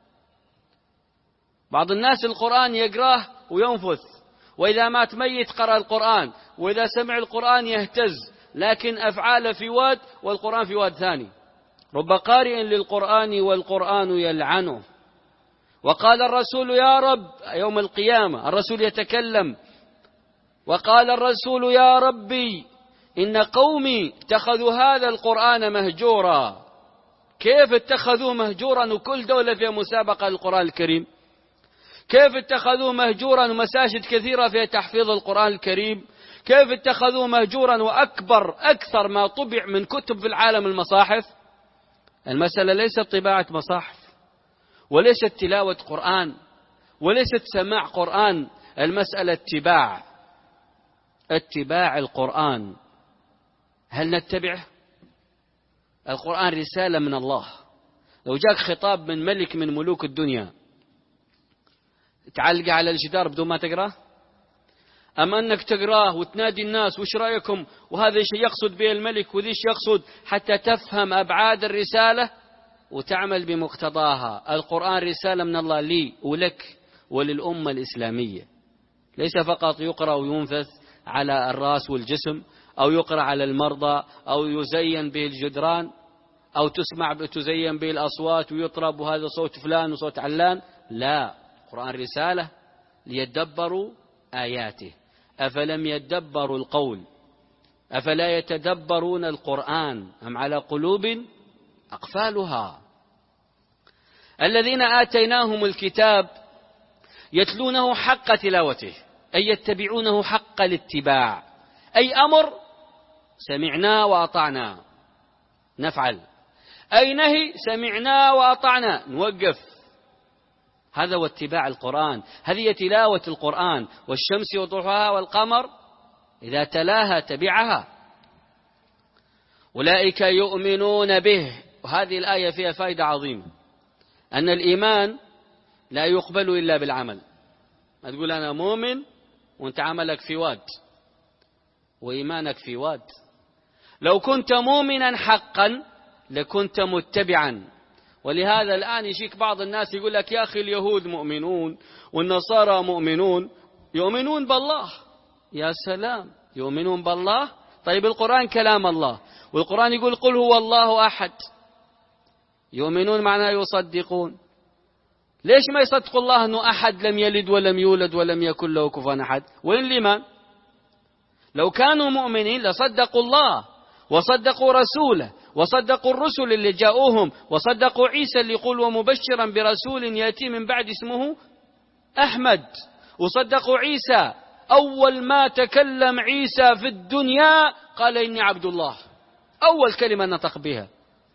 بعض الناس القرآن يقراه وينفث، وإذا مات ميت قرأ القرآن، وإذا سمع القرآن يهتز، لكن أفعال في واد والقرآن في واد ثاني. رب قارئ للقرآن والقرآن يلعنه. وقال الرسول يا رب يوم القيامة، الرسول يتكلم، وقال الرسول يا ربي إن قومي اتخذوا هذا القرآن مهجورا. كيف اتخذوه مهجورا وكل دولة فيها مسابقة للقرآن الكريم؟ كيف اتخذوه مهجورا ومساجد كثيرة فيها تحفيظ القرآن الكريم؟ كيف اتخذوه مهجورا وأكبر أكثر ما طبع من كتب في العالم المصاحف؟ المسألة ليست طباعة مصاحف، وليست تلاوة قرآن، وليست سماع قرآن. المسألة اتباع، اتباع القرآن. هل نتبعه؟ القرآن رسالة من الله. لو جاك خطاب من ملك من ملوك الدنيا تعلق على الجدار بدون ما تقراه؟ أما أنك تقراه وتنادي الناس وش رأيكم، وهذا شيء يقصد به الملك وذيش يقصد، حتى تفهم أبعاد الرسالة وتعمل بمقتضاها. القرآن رسالة من الله لي ولك وللأمة الإسلامية، ليس فقط يقرأ وينفث على الرأس والجسم، أو يقرأ على المرضى، أو يزين به الجدران، أو تسمع تزين به الأصوات ويطرب وهذا صوت فلان وصوت علان. لا، القرآن رسالة ليدبروا آياته. أفلم يدبروا القول أفلا يتدبرون القرآن أم على قلوب أقفالها. الذين آتيناهم الكتاب يتلونه حق تلاوته، أي يتبعونه حق الاتباع، أي أمر سمعنا وأطعنا نفعل، أي نهي سمعنا وأطعنا نوقف. هذا هو اتباع القرآن، هذه تلاوة القرآن. والشمس وضحاها والقمر إذا تلاها تبعها. أولئك يؤمنون به. وهذه الآية فيها فائدة عظيمة، أن الإيمان لا يقبل إلا بالعمل. ما تقول أنا مؤمن وانت عملك في واد وإيمانك في واد. لو كنت مؤمنا حقا لكنت متبعا. ولهذا الآن يجيك بعض الناس يقول لك يا أخي اليهود مؤمنون والنصارى مؤمنون، يؤمنون بالله. يا سلام، يؤمنون بالله. طيب القرآن كلام الله، والقرآن يقول قل هو الله أحد. يؤمنون معناه يصدقون. ليش ما يصدقوا الله أنه أحد لم يلد ولم يولد ولم يكن له كفوا أحد؟ وين الإيمان؟ لو كانوا مؤمنين لصدقوا الله وصدقوا رسوله وصدقوا الرسل اللي جاءوهم، وصدقوا عيسى اللي يقول ومبشرا برسول يأتي من بعد اسمه أحمد. وصدقوا عيسى، أول ما تكلم عيسى في الدنيا قال إني عبد الله، أول كلمة نطق بها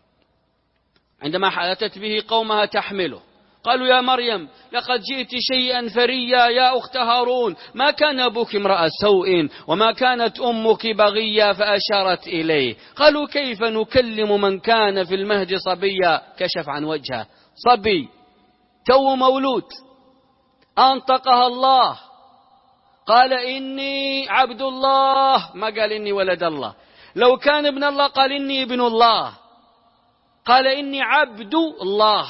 عندما أتت به قومها تحمله. قالوا يا مريم لقد جئت شيئا فريا يا أخت هارون، ما كان أبوك امرأ سوء وما كانت أمك بغيا، فأشارت إليه. قالوا كيف نكلم من كان في المهد صبيا، كشف عن وجهه. صبي تو مولود أنطقها الله، قال إني عبد الله، ما قال إني ولد الله. لو كان ابن الله قال إني ابن الله، قال إني عبد الله.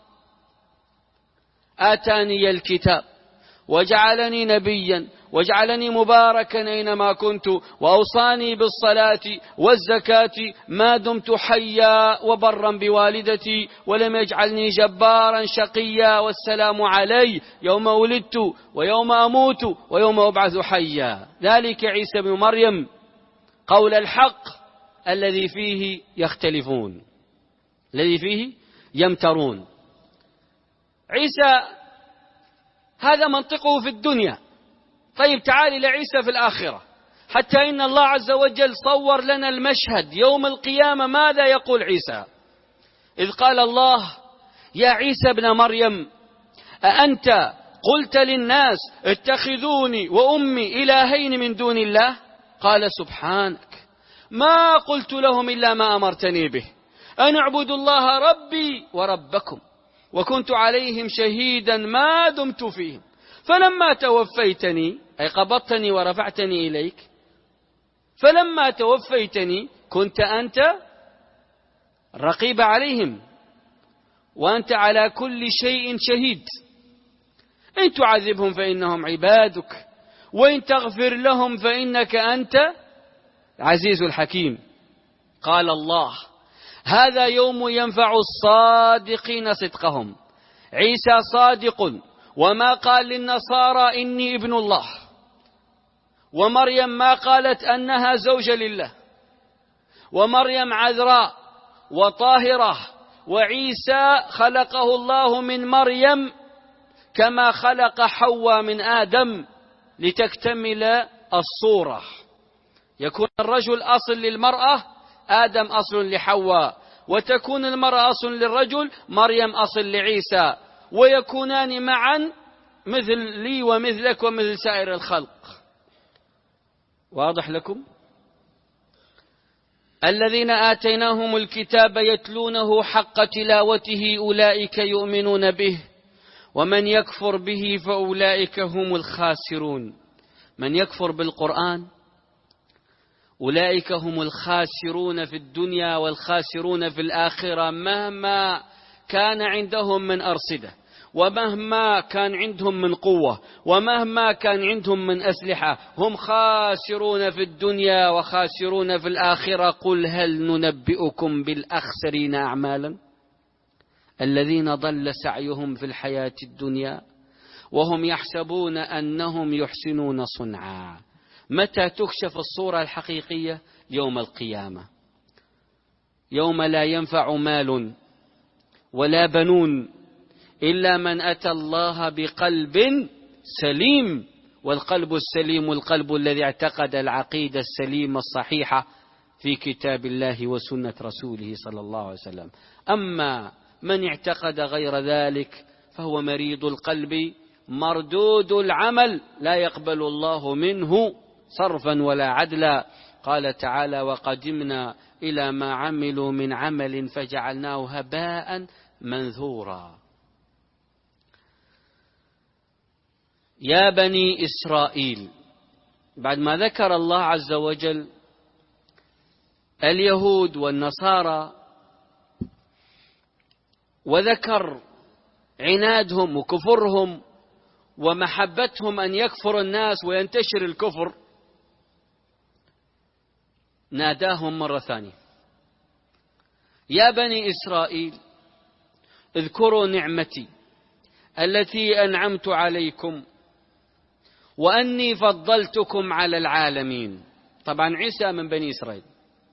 آتاني الكتاب وجعلني نبيا وجعلني مباركا أينما كنت وأوصاني بالصلاة والزكاة ما دمت حيا وبرا بوالدتي ولم يجعلني جبارا شقيا والسلام علي يوم ولدت ويوم أموت ويوم أبعث حيا. ذلك عيسى بن مريم قول الحق الذي فيه يختلفون، الذي فيه يمترون. عيسى هذا منطقه في الدنيا. طيب تعالي لعيسى في الآخرة، حتى إن الله عز وجل صور لنا المشهد يوم القيامة. ماذا يقول عيسى؟ إذ قال الله يا عيسى ابن مريم أأنت قلت للناس اتخذوني وأمي إلهين من دون الله؟ قال سبحانك ما قلت لهم إلا ما أمرتني به أن اعبدوا الله ربي وربكم وكنت عليهم شهيدا ما دمت فيهم فلما توفيتني، أي قبضتني ورفعتني إليك، فلما توفيتني كنت أنت رقيب عليهم وأنت على كل شيء شهيد. إن تعذبهم فإنهم عبادك وإن تغفر لهم فإنك أنت العزيز الحكيم. قال الله هذا يوم ينفع الصادقين صدقهم. عيسى صادق وما قال للنصارى إني ابن الله، ومريم ما قالت أنها زوجة لله، ومريم عذراء وطاهرة، وعيسى خلقه الله من مريم كما خلق حواء من آدم لتكتمل الصورة. يكون الرجل أصل للمرأة، آدم أصل لحواء، وتكون المرأة أصل للرجل، مريم أصل لعيسى، ويكونان معا مثل لي ومثلك ومثل سائر الخلق. واضح لكم؟ الذين آتيناهم الكتاب يتلونه حق تلاوته أولئك يؤمنون به ومن يكفر به فأولئك هم الخاسرون. من يكفر بالقرآن أولئك هم الخاسرون في الدنيا والخاسرون في الآخرة، مهما كان عندهم من أرصدة، ومهما كان عندهم من قوة، ومهما كان عندهم من أسلحة، هم خاسرون في الدنيا وخاسرون في الآخرة. قل هل ننبئكم بالأخسرين أعمالا الذين ضل سعيهم في الحياة الدنيا وهم يحسبون أنهم يحسنون صنعا. متى تكشف الصورة الحقيقية؟ يوم القيامة، يوم لا ينفع مال ولا بنون إلا من أتى الله بقلب سليم. والقلب السليم القلب الذي اعتقد العقيدة السليمة الصحيحة في كتاب الله وسنة رسوله صلى الله عليه وسلم. أما من اعتقد غير ذلك فهو مريض القلب مردود العمل، لا يقبل الله منه صرفا ولا عدلا. قال تعالى وقدمنا إلى ما عملوا من عمل فجعلناه هباء منثورا. يا بني إسرائيل، بعد ما ذكر الله عز وجل اليهود والنصارى وذكر عنادهم وكفرهم ومحبتهم أن يكفر الناس وينتشر الكفر، ناداهم مرة ثانية يا بني إسرائيل اذكروا نعمتي التي أنعمت عليكم وأني فضلتكم على العالمين. طبعا عيسى من بني إسرائيل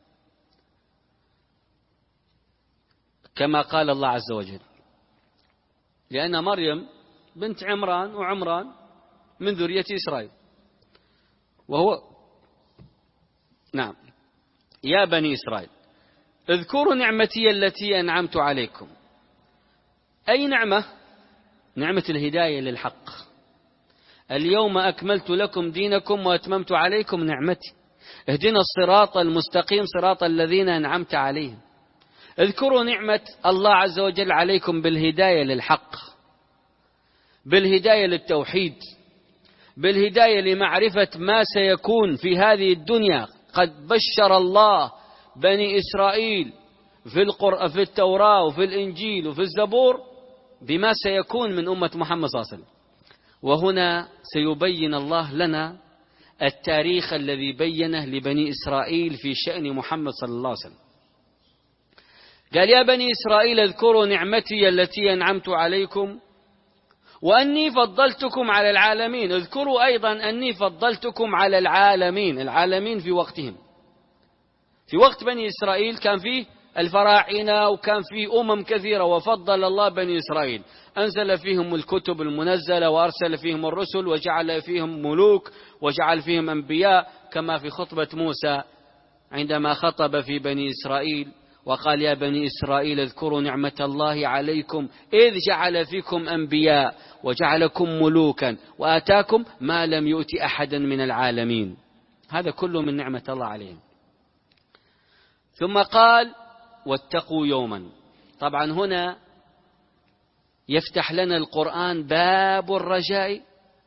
كما قال الله عز وجل، لأن مريم بنت عمران وعمران من ذرية إسرائيل، وهو نعم. يا بني إسرائيل اذكروا نعمتي التي أنعمت عليكم. أي نعمة؟ نعمة الهداية للحق. اليوم أكملت لكم دينكم وأتممت عليكم نعمتي. اهدنا الصراط المستقيم صراط الذين أنعمت عليهم. اذكروا نعمة الله عز وجل عليكم بالهداية للحق. بالهداية للتوحيد، بالهداية لمعرفة ما سيكون في هذه الدنيا. قد بشر الله بني إسرائيل في القرآن في التوراة وفي الإنجيل وفي الزبور بما سيكون من أمة محمد صلى الله عليه وسلم. وهنا سيبين الله لنا التاريخ الذي بينه لبني إسرائيل في شأن محمد صلى الله عليه وسلم. قال: يا بني إسرائيل اذكروا نعمتي التي أنعمت عليكم وأني فضلتكم على العالمين. اذكروا أيضا أني فضلتكم على العالمين. العالمين في وقتهم، في وقت بني إسرائيل كان فيه الفراعنة وكان فيه أمم كثيرة، وفضل الله بني إسرائيل، أنزل فيهم الكتب المنزلة وأرسل فيهم الرسل وجعل فيهم ملوك وجعل فيهم أنبياء، كما في خطبة موسى عندما خطب في بني إسرائيل وقال: يا بني إسرائيل اذكروا نعمة الله عليكم إذ جعل فيكم أنبياء وجعلكم ملوكا وآتاكم ما لم يؤت أحدا من العالمين. هذا كله من نعمة الله عليهم. ثم قال: واتقوا يوما. طبعا هنا يفتح لنا القرآن باب الرجاء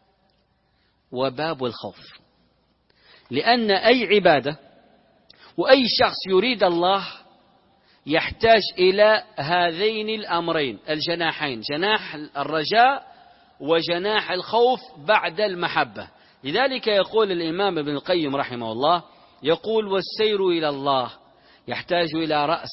وباب الخوف، لأن أي عبادة وأي شخص يريد الله يحتاج إلى هذين الأمرين الجناحين، جناح الرجاء وجناح الخوف بعد المحبة. لذلك يقول الإمام ابن القيم رحمه الله، يقول: والسير إلى الله يحتاج إلى رأس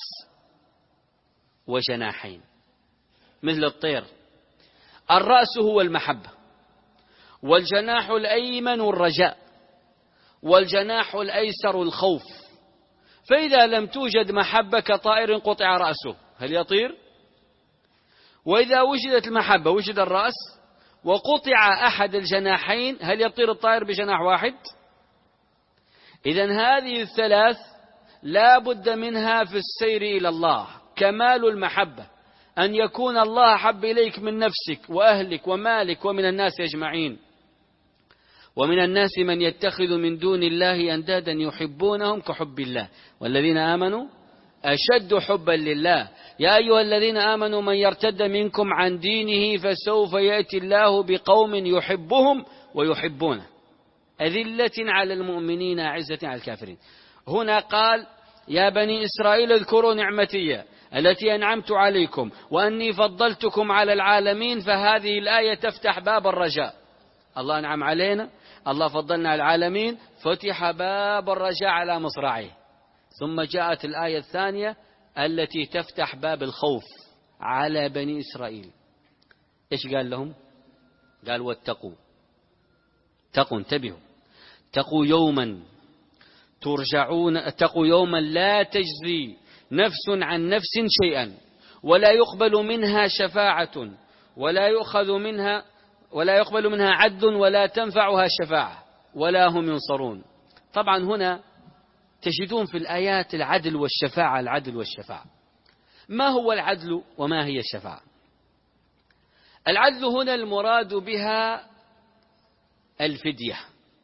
وجناحين مثل الطير. الرأس هو المحبة، والجناح الأيمن الرجاء، والجناح الأيسر الخوف. فإذا لم توجد محبة كطائر قطع رأسه، هل يطير؟ وإذا وجدت المحبة وجد الرأس وقطع أحد الجناحين، هل يطير الطائر بجناح واحد؟ إذن هذه الثلاث لا بد منها في السير إلى الله. كمال المحبة أن يكون الله أحب إليك من نفسك وأهلك ومالك ومن الناس أجمعين. ومن الناس من يتخذ من دون الله أندادا يحبونهم كحب الله والذين آمنوا أشد حبا لله. يا أيها الذين آمنوا من يرتد منكم عن دينه فسوف يأتي الله بقوم يحبهم ويحبونه أذلة على المؤمنين أعزة على الكافرين. هنا قال: يا بني إسرائيل اذكروا نعمتي التي أنعمت عليكم وأني فضلتكم على العالمين. فهذه الآية تفتح باب الرجاء. الله أنعم علينا، الله فضلنا على العالمين، فتح باب الرجاء على مصراعيه. ثم جاءت الآية الثانية التي تفتح باب الخوف على بني إسرائيل. إيش قال لهم؟ قال: واتقوا. اتقوا، انتبهوا، اتقوا يوما ترجعون، اتقوا يوما لا تجزي نفس عن نفس شيئا ولا يقبل منها شفاعة ولا يؤخذ منها ولا يقبل منها عدل ولا تنفعها الشفاعة ولا هم ينصرون. طبعا هنا تجدون في الآيات العدل والشفاعة، العدل والشفاعة. ما هو العدل وما هي الشفاعة؟ العدل هنا المراد بها الفدية،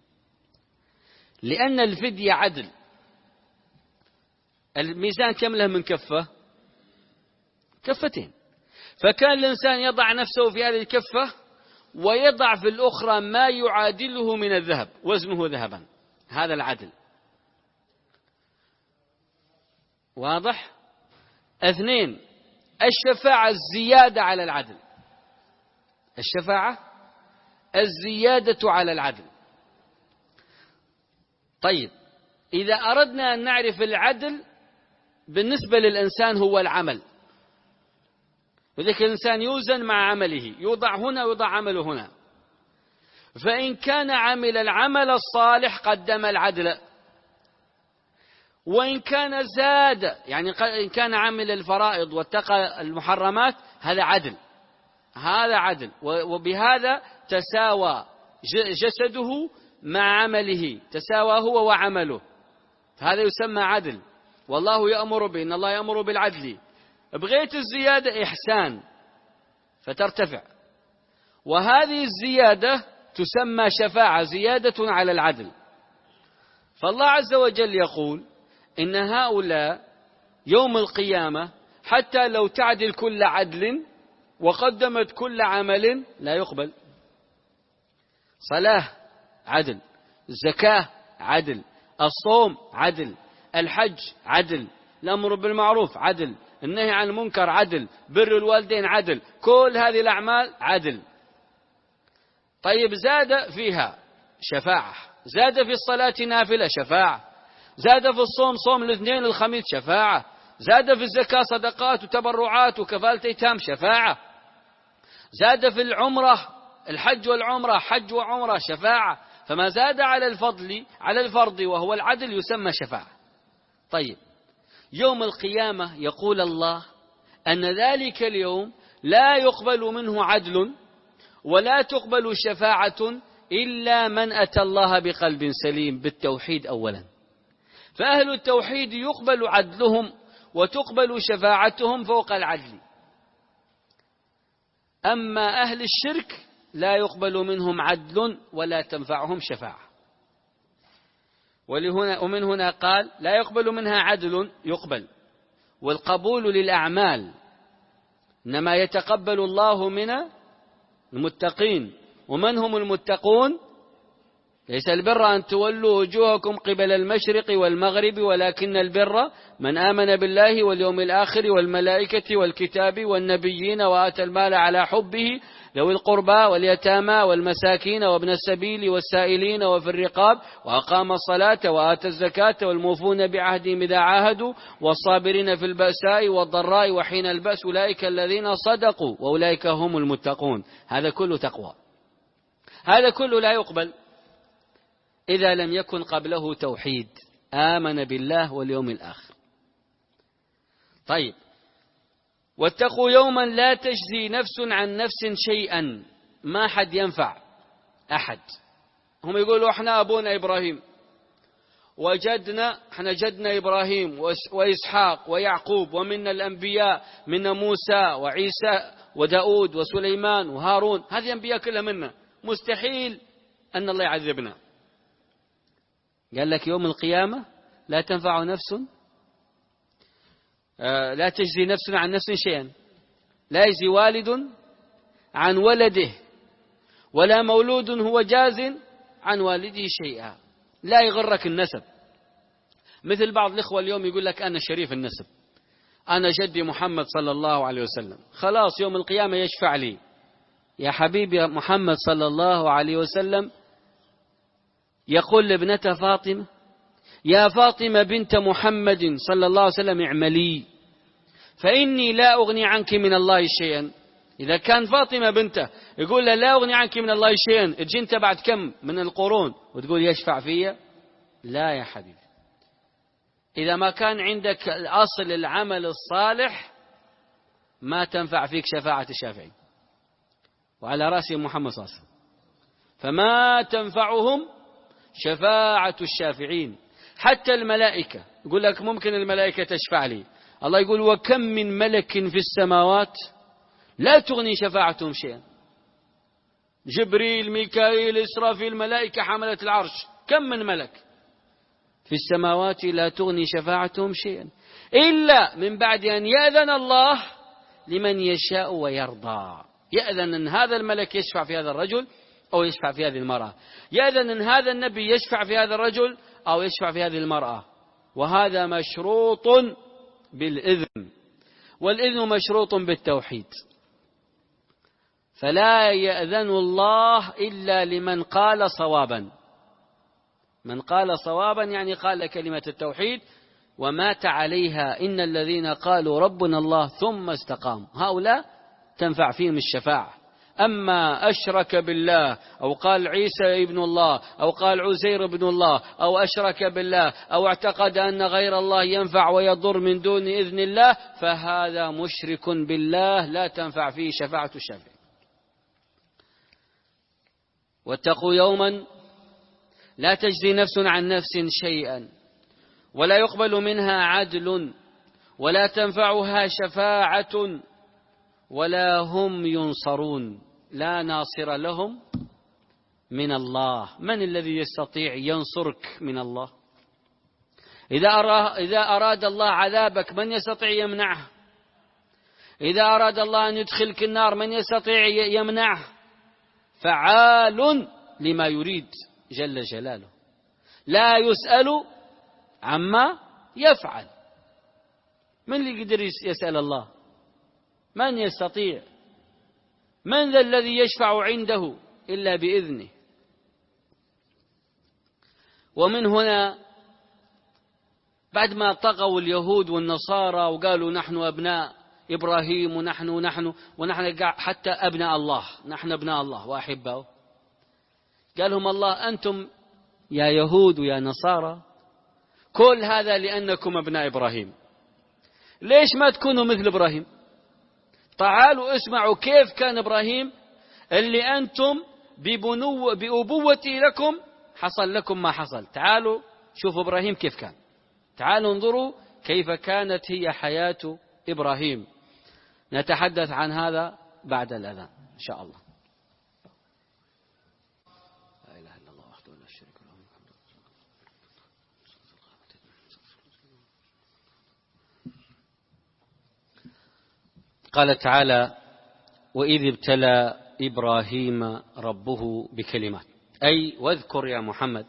لأن الفدية عدل. الميزان كم له من كفة؟ كفتين. فكان الإنسان يضع نفسه في هذه الكفة ويضع في الأخرى ما يعادله من الذهب، وزنه ذهبا. هذا العدل. واضح؟ اثنين، الشفاعة الزيادة على العدل. الشفاعة الزيادة على العدل. طيب، إذا أردنا أن نعرف العدل بالنسبة للإنسان هو العمل، وذلك الإنسان يوزن مع عمله، يوضع هنا ويوضع عمله هنا. فإن كان عمل العمل الصالح قدم العدل، وإن كان زاد، يعني إن كان عمل الفرائض واتقى المحرمات، هذا عدل، هذا عدل. وبهذا تساوى جسده مع عمله، تساوى هو وعمله، هذا يسمى عدل. والله يأمر به، إن الله يأمر بالعدل. بغيت الزيادة إحسان فترتفع، وهذه الزيادة تسمى شفاعة، زيادة على العدل. فالله عز وجل يقول إن هؤلاء يوم القيامة حتى لو تعدل كل عدل وقدمت كل عمل لا يقبل. صلاة عدل، الزكاة عدل، الصوم عدل، الحج عدل، الأمر بالمعروف عدل، النهي عن المنكر عدل، بر الوالدين عدل، كل هذه الأعمال عدل. طيب زاد فيها شفاعة، زاد في الصلاة نافلة شفاعة، زاد في الصوم صوم الاثنين الخميس شفاعة، زاد في الزكاة صدقات وتبرعات وكفالة أيتام شفاعة، زاد في العمرة الحج والعمرة حج وعمرة شفاعة. فما زاد على الفضل على الفرض وهو العدل يسمى شفاعة. طيب يوم القيامة يقول الله أن ذلك اليوم لا يقبل منه عدل ولا تقبل شفاعة إلا من أتى الله بقلب سليم بالتوحيد أولا. فأهل التوحيد يقبل عدلهم وتقبل شفاعتهم فوق العدل. أما أهل الشرك لا يقبل منهم عدل ولا تنفعهم شفاعة. ولهنا ومن هنا قال لا يقبل منها عدل يقبل، والقبول للأعمال إنما يتقبل الله من المتقين. ومن هم المتقون؟ ليس البر أن تولوا وجوهكم قبل المشرق والمغرب ولكن البر من آمن بالله واليوم الآخر والملائكة والكتاب والنبيين وآتى المال على حبه ذوي القربى واليتامى والمساكين وابن السبيل والسائلين وفي الرقاب وأقام الصلاة وآتى الزكاة والموفون بعهدهم إذا عاهدوا والصابرين في البأساء والضراء وحين البأس أولئك الذين صدقوا وأولئك هم المتقون. هذا كله تقوى، هذا كله لا يقبل إذا لم يكن قبله توحيد، آمن بالله واليوم الآخر. طيب واتقوا يوما لا تجزي نفس عن نفس شيئا، ما حد ينفع أحد. هم يقولوا احنا أبونا إبراهيم وجدنا، احنا جدنا إبراهيم وإسحاق ويعقوب ومنا الأنبياء، منا موسى وعيسى وداود وسليمان وهارون، هذه أنبياء كلها منا، مستحيل أن الله يعذبنا. قال لك يوم القيامة لا تنفع نفس آه لا تجزي نفس عن نفس شيئا، لا يجزي والد عن ولده ولا مولود هو جاز عن والده شيئا. لا يغرك النسب، مثل بعض الإخوة اليوم يقول لك أنا شريف النسب، أنا جدي محمد صلى الله عليه وسلم، خلاص يوم القيامة يشفع لي. يا حبيبي محمد صلى الله عليه وسلم يقول لابنته فاطمة يا فاطمة بنت محمد صلى الله عليه وسلم اعملي فإني لا أغني عنك من الله شيئا. إذا كان فاطمة بنته يقول لا أغني عنك من الله شيئا، تجي أنت بعد كم من القرون وتقول يشفع فيا؟ لا يا حبيبي، إذا ما كان عندك أصل العمل الصالح ما تنفع فيك شفاعة الشافعين، وعلى رأسه محمد صلى الله عليه وسلم. فما تنفعهم شفاعة الشافعين. حتى الملائكة يقول لك ممكن الملائكة تشفع لي، الله يقول وكم من ملك في السماوات لا تغني شفاعتهم شيئا. جبريل ميكائيل إسرافيل ملائكة حملة العرش، كم من ملك في السماوات لا تغني شفاعتهم شيئا إلا من بعد أن يأذن الله لمن يشاء ويرضى. يأذن أن هذا الملك يشفع في هذا الرجل أو يشفع في هذه المرأة، يأذن أن هذا النبي يشفع في هذا الرجل أو يشفع في هذه المرأة، وهذا مشروط بالإذن، والإذن مشروط بالتوحيد. فلا يأذن الله إلا لمن قال صوابا. من قال صوابا يعني قال كلمة التوحيد ومات عليها. إن الذين قالوا ربنا الله ثم استقاموا هؤلاء تنفع فيهم الشفاعة. أما أشرك بالله أو قال عيسى ابن الله أو قال عزير ابن الله أو أشرك بالله أو اعتقد أن غير الله ينفع ويضر من دون إذن الله فهذا مشرك بالله لا تنفع فيه شفاعة الشافعين. واتقوا يوما لا تجزي نفس عن نفس شيئا ولا يقبل منها عدل ولا تنفعها شفاعة ولا هم ينصرون. لا ناصر لهم من الله. من الذي يستطيع ينصرك من الله؟ إذا إذا أراد الله عذابك من يستطيع يمنعه؟ إذا أراد الله أن يدخلك النار من يستطيع يمنعه؟ فعال لما يريد جل جلاله، لا يسأل عما يفعل. من اللي يقدر يسأل الله؟ من يستطيع؟ من ذا الذي يشفع عنده إلا بإذنه؟ ومن هنا بعد ما طغوا اليهود والنصارى وقالوا نحن أبناء إبراهيم ونحن ونحن ونحن حتى أبناء الله، نحن أبناء الله وأحبه، قالهم الله أنتم يا يهود ويا نصارى كل هذا لأنكم أبناء إبراهيم، ليش ما تكونوا مثل إبراهيم؟ تعالوا اسمعوا كيف كان إبراهيم اللي أنتم ببنو بأبوته لكم حصل لكم ما حصل. تعالوا شوفوا إبراهيم كيف كان، تعالوا انظروا كيف كانت هي حياة إبراهيم. نتحدث عن هذا بعد الأذان إن شاء الله. لا إله إلا الله وحده لا شريك له. قال تعالى: وإذ ابتلى إبراهيم ربه بكلمات، أي واذكر يا محمد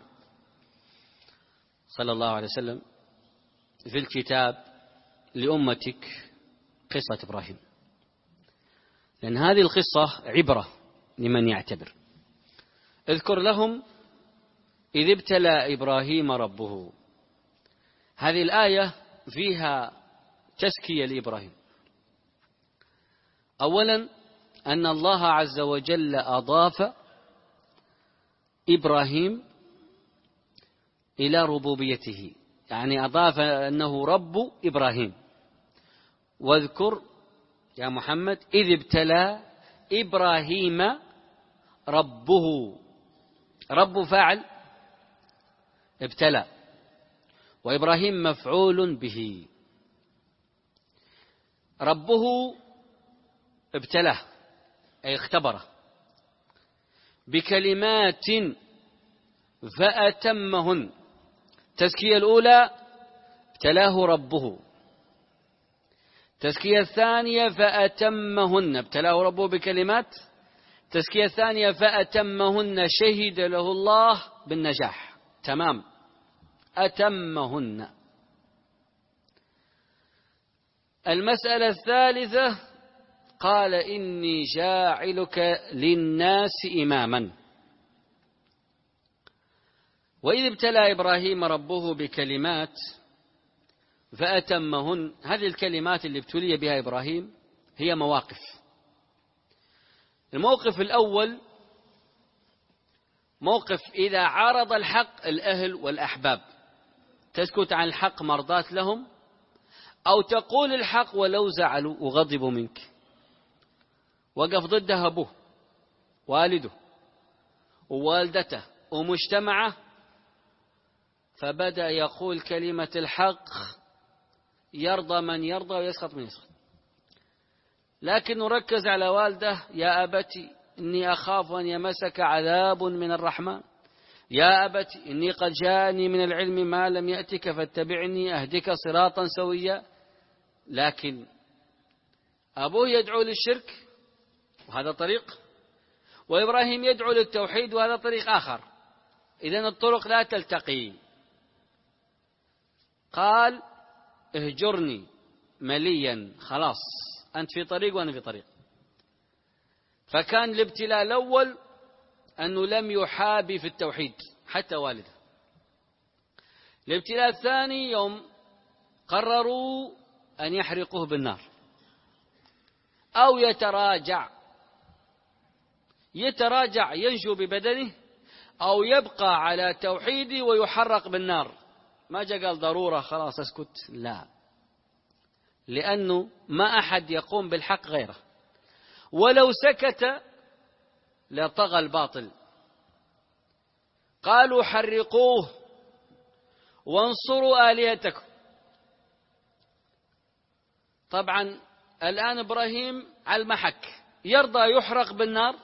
صلى الله عليه وسلم في الكتاب لأمتك قصة إبراهيم، لأن هذه القصة عبرة لمن يعتبر. اذكر لهم إذ ابتلى إبراهيم ربه. هذه الآية فيها تزكية لإبراهيم. أولا أن الله عز وجل أضاف إبراهيم إلى ربوبيته، يعني أضاف أنه رب إبراهيم. واذكر يا محمد إذ ابتلى إبراهيم ربه، رب فاعل ابتلى، وإبراهيم مفعول به. ربه ابتلاه أي اختبره بكلمات فأتمهن. التزكية الأولى ابتلاه ربه، التزكية الثانية فأتمهن، ابتلاه ربه بكلمات. التزكية الثانية فأتمهن، شهد له الله بالنجاح تمام، أتمهن. المسألة الثالثة قال إني جاعلك للناس إماما. وإذ ابتلى إبراهيم ربه بكلمات فأتمهن، هذه الكلمات اللي ابتلي بها إبراهيم هي مواقف. الموقف الأول موقف إذا عارض الحق الأهل والأحباب، تسكت عن الحق مرضات لهم، أو تقول الحق ولو زعلوا وغضبوا منك. وقف ضدها أبوه والده ووالدته ومجتمعه، فبدأ يقول كلمة الحق، يرضى من يرضى ويسخط من يسخط. لكن نركز على والده: يا أبتي إني أخاف أن يمسك عذاب من الرحمن، يا أبتي إني قد جاءني من العلم ما لم يأتك فاتبعني أهدك صراطا سويا. لكن أبوه يدعو للشرك وهذا طريق، وإبراهيم يدعو للتوحيد وهذا طريق آخر، إذن الطرق لا تلتقي. قال: اهجرني مليا، خلاص أنت في طريق وأنا في طريق. فكان الابتلاء الأول أنه لم يحابي في التوحيد حتى والده. الابتلاء الثاني يوم قرروا أن يحرقوه بالنار أو يتراجع، يتراجع ينجو ببدنه أو يبقى على توحيده ويحرق بالنار. ما جاء قال ضرورة خلاص اسكت، لا، لأنه ما أحد يقوم بالحق غيره، ولو سكت لطغى الباطل. قالوا حرقوه وانصروا آلهتكم. طبعا الآن إبراهيم على المحك، يرضى يحرق بالنار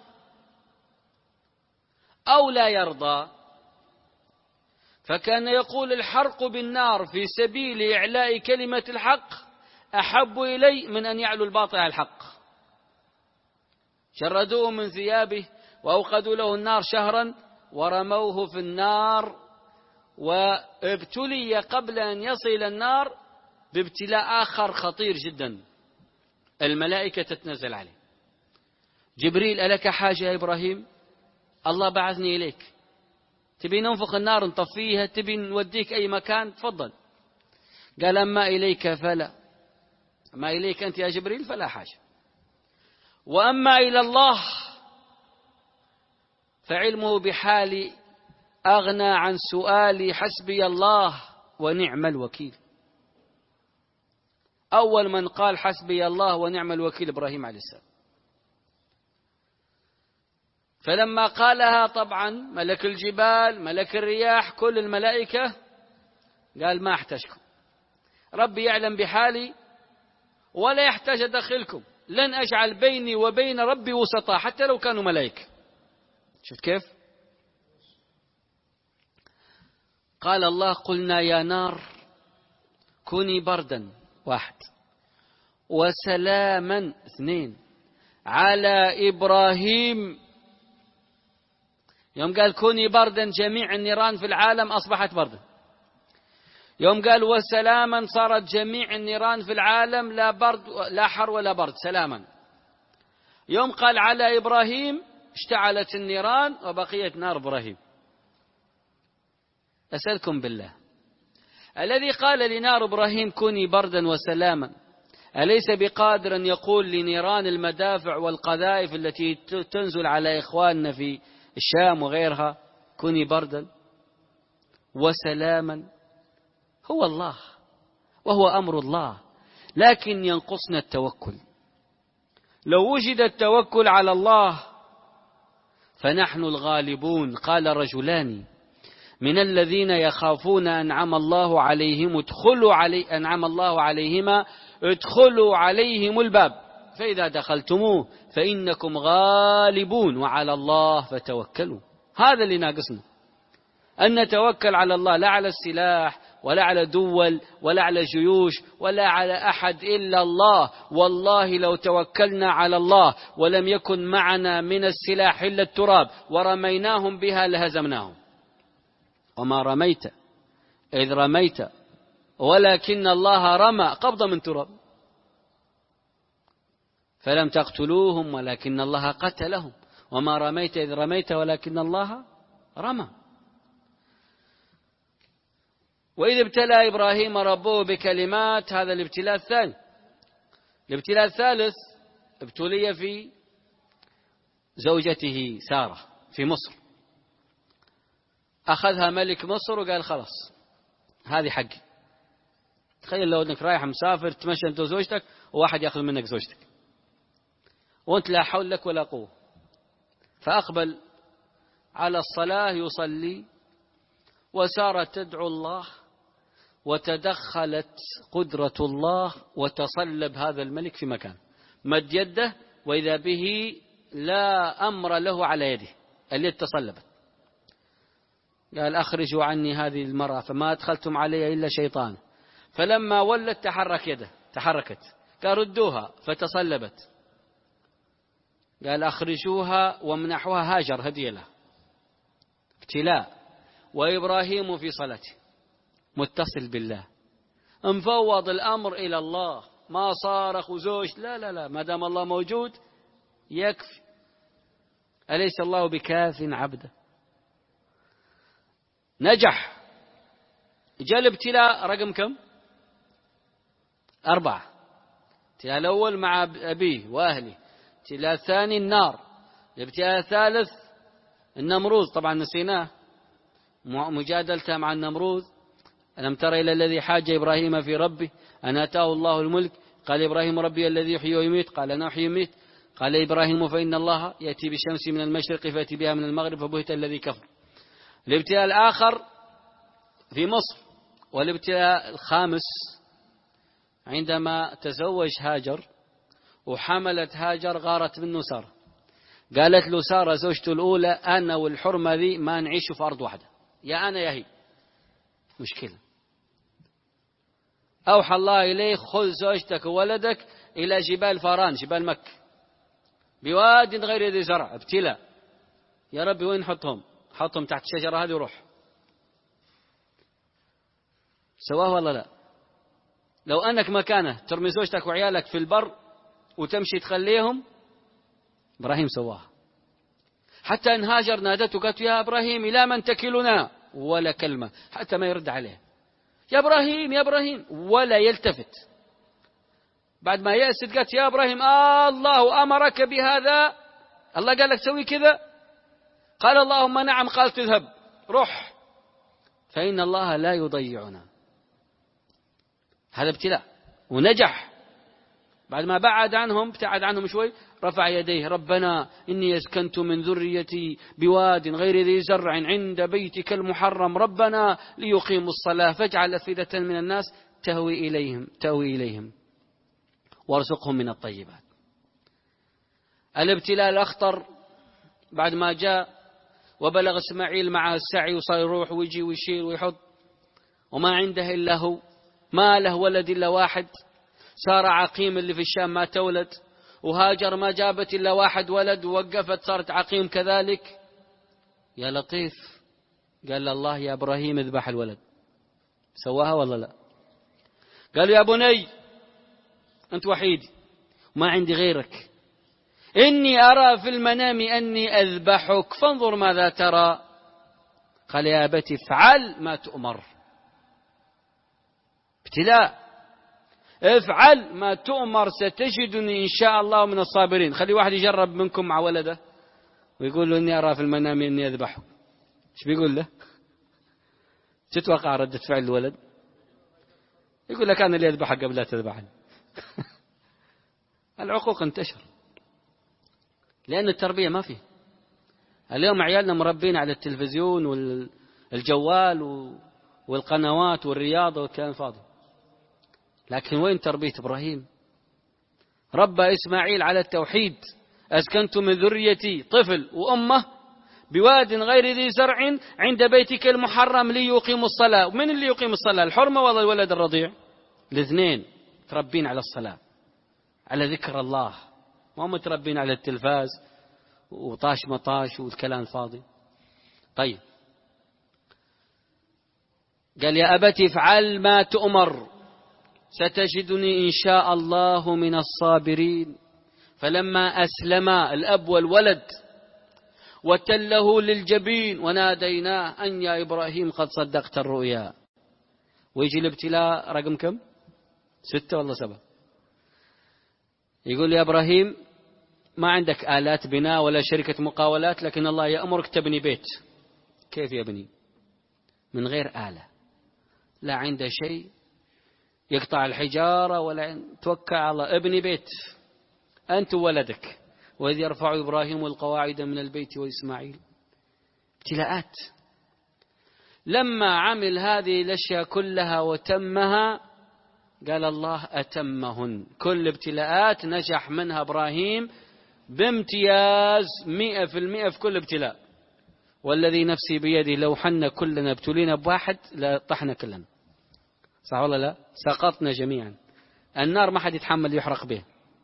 أو لا يرضى؟ فكان يقول الحرق بالنار في سبيل إعلاء كلمة الحق أحب إلي من أن يعلو الباطل على الحق. شردوه من ثيابه وأوقدوا له النار شهرا ورموه في النار، وابتلي قبل أن يصل النار بابتلاء آخر خطير جدا. الملائكة تتنزل عليه. جبريل: ألك حاجة يا إبراهيم؟ الله بعثني إليك، تبي ننفخ النار نطفيها، تبي نوديك أي مكان، تفضل. قال: أما إليك فلا، أما إليك أنت يا جبريل فلا حاجة، وأما إلى الله فعلمه بحالي أغنى عن سؤالي، حسبي الله ونعم الوكيل. أول من قال حسبي الله ونعم الوكيل إبراهيم عليه السلام. فلما قالها طبعا ملك الجبال، ملك الرياح، كل الملائكة، قال: ما أحتاجكم، ربي يعلم بحالي ولا يحتاج أدخلكم، لن أجعل بيني وبين ربي وسطا حتى لو كانوا ملائكة. شفت كيف؟ قال الله: قلنا يا نار كوني بردا، واحد، وسلاما، اثنين، على إبراهيم. يوم قال كوني بردا جميع النيران في العالم أصبحت بردا. يوم قال وسلاما صارت جميع النيران في العالم لا برد، لا حر ولا برد، سلاما. يوم قال على إبراهيم اشتعلت النيران وبقيت نار إبراهيم. أسألكم بالله، الذي قال لنار إبراهيم كوني بردا وسلاما أليس بقادر أن يقول لنيران المدافع والقذائف التي تنزل على إخواننا في الشام وغيرها كوني بردا وسلاما؟ هو الله وهو أمر الله، لكن ينقصنا التوكل. لو وجد التوكل على الله فنحن الغالبون. قال رجلان من الذين يخافون أنعم الله عليهم ادخلوا علي أنعم الله عليهما ادخلوا عليهم الباب فإذا دخلتموه فإنكم غالبون وعلى الله فتوكلوا. هذا اللي ناقصنا، أن نتوكل على الله، لا على السلاح ولا على دول ولا على جيوش ولا على أحد إلا الله. والله لو توكلنا على الله ولم يكن معنا من السلاح إلا التراب ورميناهم بها لهزمناهم. وما رميت إذ رميت ولكن الله رمى قبضة من تراب، فلم تقتلوهم ولكن الله قتلهم. وما رميت إذ رميت ولكن الله رمى. وإذ ابتلى إبراهيم ربه بكلمات، هذا الابتلاء الثاني. الابتلاء الثالث ابتلي في زوجته سارة في مصر. أخذها ملك مصر وقال خلاص هذه حقي. تخيل لو أنك رايح مسافر تمشي أنت وزوجتك وواحد يأخذ منك زوجتك وأنت لا حول لك ولا قوة. فأقبل على الصلاة يصلي وسارة تدعو الله، وتدخلت قدرة الله وتصلب هذا الملك في مكان، مد يده وإذا به لا أمر له على يده، اليد تصلبت. قال أخرجوا عني هذه المرأة فما أدخلتم علي إلا شيطان. فلما ولت تحرك يده، تحركت، قال ردوها فتصلبت. قال أخرجوها وامنحوها هاجر هدية له. ابتلاء. وإبراهيم في صلاته متصل بالله، مفوض الأمر إلى الله، ما صارخ وزوج، لا لا لا، ما دام الله موجود يكفي. أليس الله بكاف عبده؟ نجح. جاء الابتلاء رقم كم؟ أربعة. الابتلاء الأول مع أبيه وأهله، الابتلاء الثاني النار، الابتلاء الثالث النمروذ، طبعا نسيناه، مجادلته مع النمروذ. ألم تر إلى الذي حاج إبراهيم في ربه أن آتاه الله الملك قال إبراهيم ربي الذي يحيي ويميت قال أنا أحيي ويميت قال إبراهيم فإن الله يأتي بالشمس من المشرق فيأتي بها من المغرب فبهت الذي كفر. الابتلاء الآخر في مصر. والابتلاء الخامس عندما تزوج هاجر وحملت هاجر غارت منه سارة، قالت له سارة زوجته الأولى أنا والحرمة ذي ما نعيش في أرض واحدة، يا أنا يا هي، مشكلة. أوحى الله إليه خذ زوجتك وولدك إلى جبال فاران، جبال مكة، بواد غير ذي زرع. ابتلاء. يا ربي وين حطهم؟ حطهم تحت الشجرة هذه وروح. سواه ولا لا؟ لو أنك مكانه ترمي زوجتك وعيالك في البر وتمشي تخليهم، إبراهيم سواه. حتى إن هاجر نادته قالت يا إبراهيم إلى من تكلنا؟ ولا كلمة، حتى ما يرد عليه يا إبراهيم يا إبراهيم، ولا يلتفت. بعد ما يأست قالت يا إبراهيم آه الله أمرك بهذا؟ الله قال لك سوي كذا؟ قال اللهم نعم. قال تذهب، روح، فإن الله لا يضيعنا. هذا ابتلاء، ونجح. بعد ما بعد عنهم ابتعد عنهم شوي، رفع يديه ربنا إني أسكنت من ذريتي بواد غير ذي زرع عند بيتك المحرم ربنا ليقيموا الصلاة فاجعل أفئدة من الناس تهوي إليهم تهوي إليهم وارزقهم من الطيبات. الابتلاء الأخطر بعد ما جاء وبلغ إسماعيل معه السعي وصار يروح ويجي ويشيل ويحط وما عنده إلا هو، ما له ولد إلا واحد. سارة عقيم اللي في الشام ما تولد، وهاجر ما جابت إلا واحد ولد ووقفت صارت عقيم كذلك. يا لطيف، قال الله يا إبراهيم اذبح الولد. سواها ولا لا؟ قال يا بني أنت وحيدي ما عندي غيرك، إني أرى في المنام أني أذبحك فانظر ماذا ترى. قال يا أبت افعل ما تؤمر. ابتلاء، افعل ما تؤمر ستجدني إن شاء الله من الصابرين. خلي واحد يجرب منكم مع ولده ويقول له إني أرى في المنام إني أذبحه، إيش بيقول له؟ تتوقع ردة فعل الولد؟ يقول لك أنا اللي أذبحك قبل لا تذبحني. العقوق انتشر لأن التربية ما فيه. اليوم عيالنا مربين على التلفزيون والجوال والقنوات والرياضة والكلام فاضي. لكن وين تربية إبراهيم؟ ربى إسماعيل على التوحيد. أسكنت من ذريتي طفل وأمه بواد غير ذي زرع عند بيتك المحرم ليقيموا الصلاة. من اللي يقيم الصلاة؟ الحرمة ولا الولد الرضيع؟ الاثنين تربين على الصلاة، على ذكر الله، ما متربين على التلفاز وطاش مطاش والكلام الفاضي. طيب قال يا أبت افعل ما تؤمر ستجدني إن شاء الله من الصابرين. فلما أسلما الأب والولد وتله للجبين وناديناه أن يا إبراهيم قد صدقت الرؤيا. ويجي الابتلاء رقم كم؟ ستة ولا سبعة. يقول يا إبراهيم ما عندك آلات بناء ولا شركة مقاولات، لكن الله يأمرك تبني بيت. كيف يبني؟ من غير آلة، لا عنده شيء يقطع الحجارة ولا توكل على الله. ابني بيت أنت وولدك، وإذ يرفع إبراهيم القواعد من البيت وإسماعيل. ابتلاءات. لما عمل هذه الأشياء كلها وتمها قال الله أتمهن. كل ابتلاءات نجح منها إبراهيم بامتياز مئة في المئة في كل ابتلاء. والذي نفسي بيده لو حنا كلنا ابتلينا بواحد لطحنا كلنا، صح ولا لا؟ سقطنا جميعا. النار ما حد يتحمل يحرق به،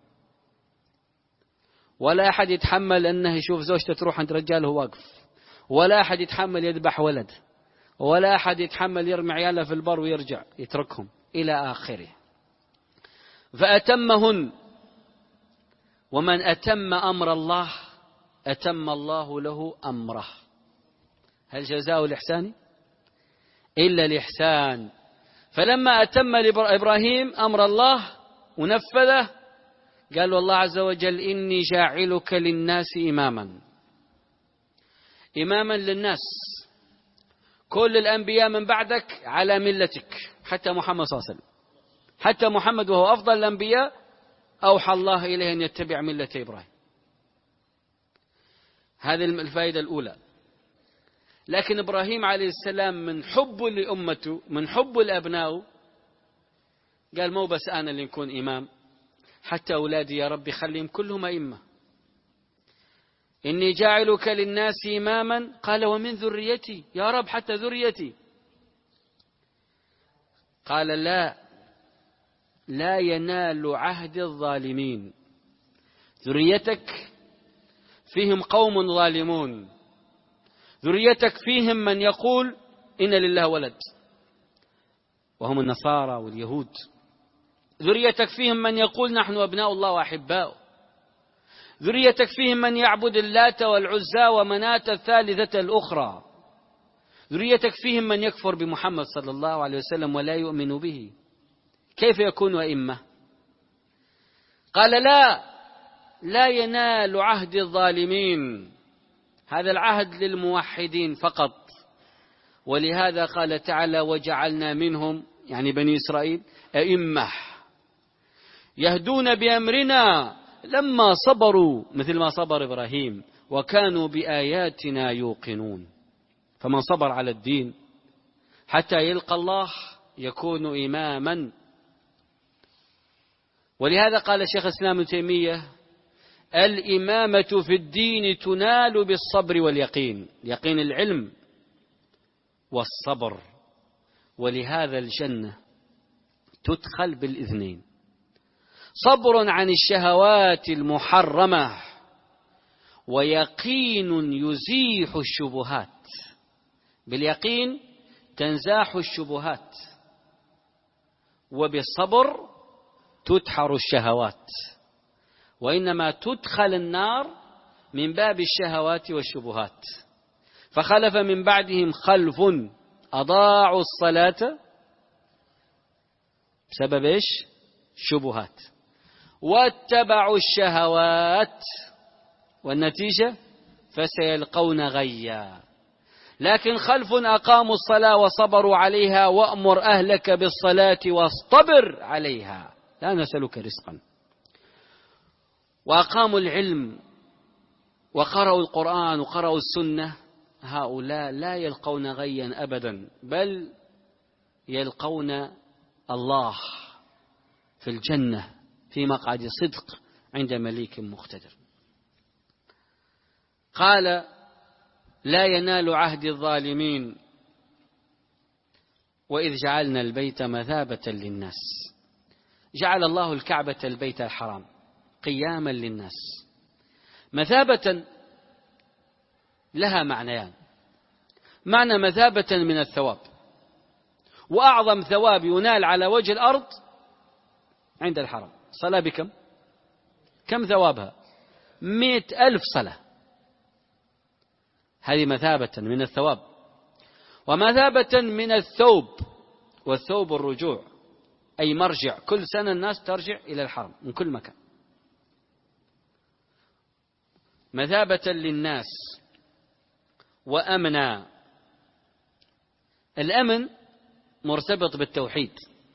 ولا أحد يتحمل أنه يشوف زوجته تروح عند رجاله واقف، ولا أحد يتحمل يذبح ولد، ولا أحد يتحمل يرمي عياله في البر ويرجع يتركهم إلى آخره. فأتمهن. ومن أتم أمر الله أتم الله له أمره. هل جزاء الإحسان إلا الإحسان؟ فلما أتم إبراهيم أمر الله ونفذه قال الله عز وجل إني جاعلك للناس إماما. إماما للناس، كل الأنبياء من بعدك على ملتك، حتى محمد صلى الله عليه وسلم، حتى محمد وهو أفضل الأنبياء أوحى الله إليه أن يتبع ملة إبراهيم. هذه الفائدة الأولى. لكن إبراهيم عليه السلام من حبه لأمته، من حبه لأبنائه، قال مو بس أنا اللي نكون إمام، حتى أولادي يا ربي خليهم كلهم أئمة. إني جاعلك للناس إماما. قال ومن ذريتي يا رب، حتى ذريتي. قال لا، لا ينال عهد الظالمين. ذريتك فيهم قوم ظالمون، ذريتك فيهم من يقول إن لله ولد وهم النصارى واليهود، ذريتك فيهم من يقول نحن أبناء الله وأحباؤه، ذريتك فيهم من يعبد اللات والعزى ومناة الثالثة الأخرى، ذريتك فيهم من يكفر بمحمد صلى الله عليه وسلم ولا يؤمن به. كيف يكون أئمة؟ قال لا لا ينال عهد الظالمين، هذا العهد للموحدين فقط. ولهذا قال تعالى وجعلنا منهم، يعني بني إسرائيل، أئمة يهدون بأمرنا لما صبروا مثل ما صبر إبراهيم وكانوا بآياتنا يوقنون. فمن صبر على الدين حتى يلقى الله يكون إماما. ولهذا قال شيخ الإسلام ابن تيمية الإمامة في الدين تنال بالصبر واليقين، يقين العلم والصبر. ولهذا الجنة تدخل بالإذنين، صبر عن الشهوات المحرمة ويقين يزيح الشبهات. باليقين تنزاح الشبهات، وبالصبر تدحر الشهوات. وإنما تدخل النار من باب الشهوات والشبهات. فخلف من بعدهم خلف أضاعوا الصلاة بسبب إيش؟ شبهات، واتبعوا الشهوات، والنتيجة فسيلقون غيا. لكن خلف أقاموا الصلاة وصبروا عليها وأمر أهلك بالصلاة واصطبر عليها لا نسألك رزقا. وأقاموا العلم وقرأوا القرآن وقرأوا السنة، هؤلاء لا يلقون غيا أبدا، بل يلقون الله في الجنة في مقعد صدق عند مليك مقتدر. قال لا ينال عهد الظالمين وإذ جعلنا البيت مثابة للناس. جعل الله الكعبة البيت الحرام قياما للناس. مثابة لها معنيان، معنى مثابة من الثواب، وأعظم ثواب ينال على وجه الأرض عند الحرم صلاة بكم؟ كم ثوابها؟ مئة ألف صلاة. هذه مثابة من الثواب. ومثابة من الثوب، والثوب الرجوع، أي مرجع، كل سنة الناس ترجع إلى الحرم من كل مكان. مثابة للناس وأمنا. الأمن مرتبط بالتوحيد،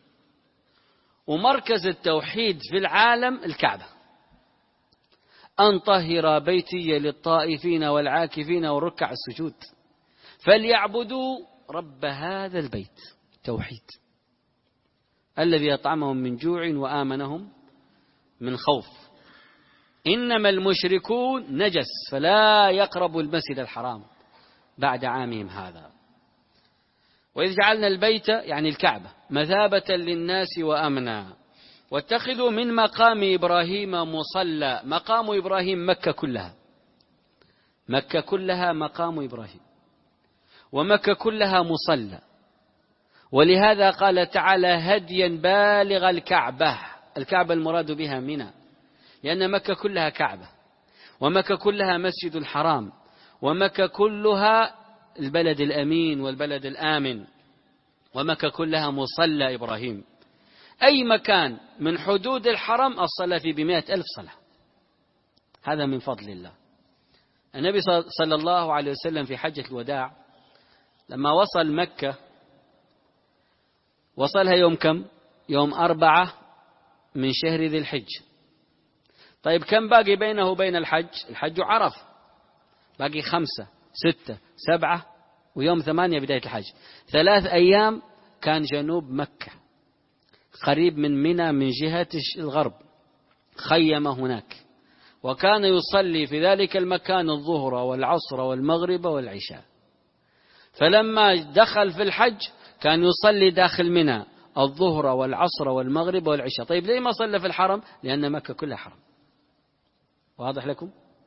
ومركز التوحيد في العالم الكعبة. أن طهر بيتي للطائفين والعاكفين والركع السجود فليعبدوا رب هذا البيت. توحيد. الذي أطعمهم من جوع وآمنهم من خوف. إنما المشركون نجس فلا يقربوا المسجد الحرام بعد عامهم هذا. وإذ جعلنا البيت يعني الكعبة مثابة للناس وأمنا واتخذوا من مقام إبراهيم مصلى. مقام إبراهيم مكة كلها، مكة كلها مقام إبراهيم، ومكة كلها مصلى. ولهذا قال تعالى هديا بالغ الكعبة. الكعبة المراد بها منى، لأن مكة كلها كعبة، ومكة كلها مسجد الحرام، ومكة كلها البلد الأمين والبلد الآمن، ومكة كلها مصلى إبراهيم. أي مكان من حدود الحرم الصلاة فيه بمئة ألف صلاة. هذا من فضل الله. النبي صلى الله عليه وسلم في حجة الوداع لما وصل مكة وصلها يوم كم؟ يوم أربعة من شهر ذي الحج. طيب كم باقي بينه وبين الحج؟ الحج عرف، باقي خمسة ستة سبعة ويوم ثمانية بداية الحج. ثلاث أيام كان جنوب مكة قريب من منى من جهة الغرب، خيم هناك، وكان يصلي في ذلك المكان الظهر والعصر والمغرب والعشاء. فلما دخل في الحج كان يصلي داخل منى الظهر والعصر والمغرب والعشاء. طيب ليه ما صلى في الحرم؟ لأن مكة كلها حرم. واضح لكم؟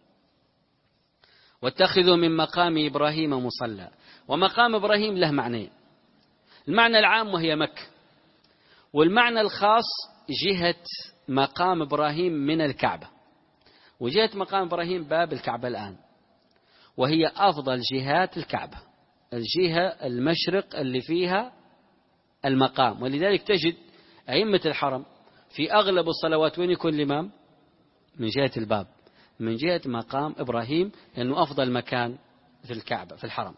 واتخذوا من مقام إبراهيم مصلى. ومقام إبراهيم له معنيين: المعنى العام وهي مكة، والمعنى الخاص جهة مقام إبراهيم من الكعبة. وجهة مقام إبراهيم باب الكعبة الآن، وهي أفضل جهات الكعبة، الجهة المشرق اللي فيها المقام. ولذلك تجد أئمة الحرم في أغلب الصلوات وين يكون الإمام؟ من جهة الباب، من جهة مقام إبراهيم، لأنه أفضل مكان في الكعبة في الحرم.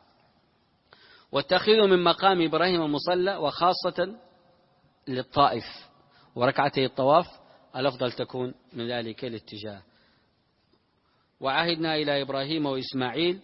واتخذوا من مقام إبراهيم المصلى، وخاصة للطائف وركعتي الطواف الأفضل تكون من ذلك الاتجاه. وعهدنا إلى إبراهيم وإسماعيل.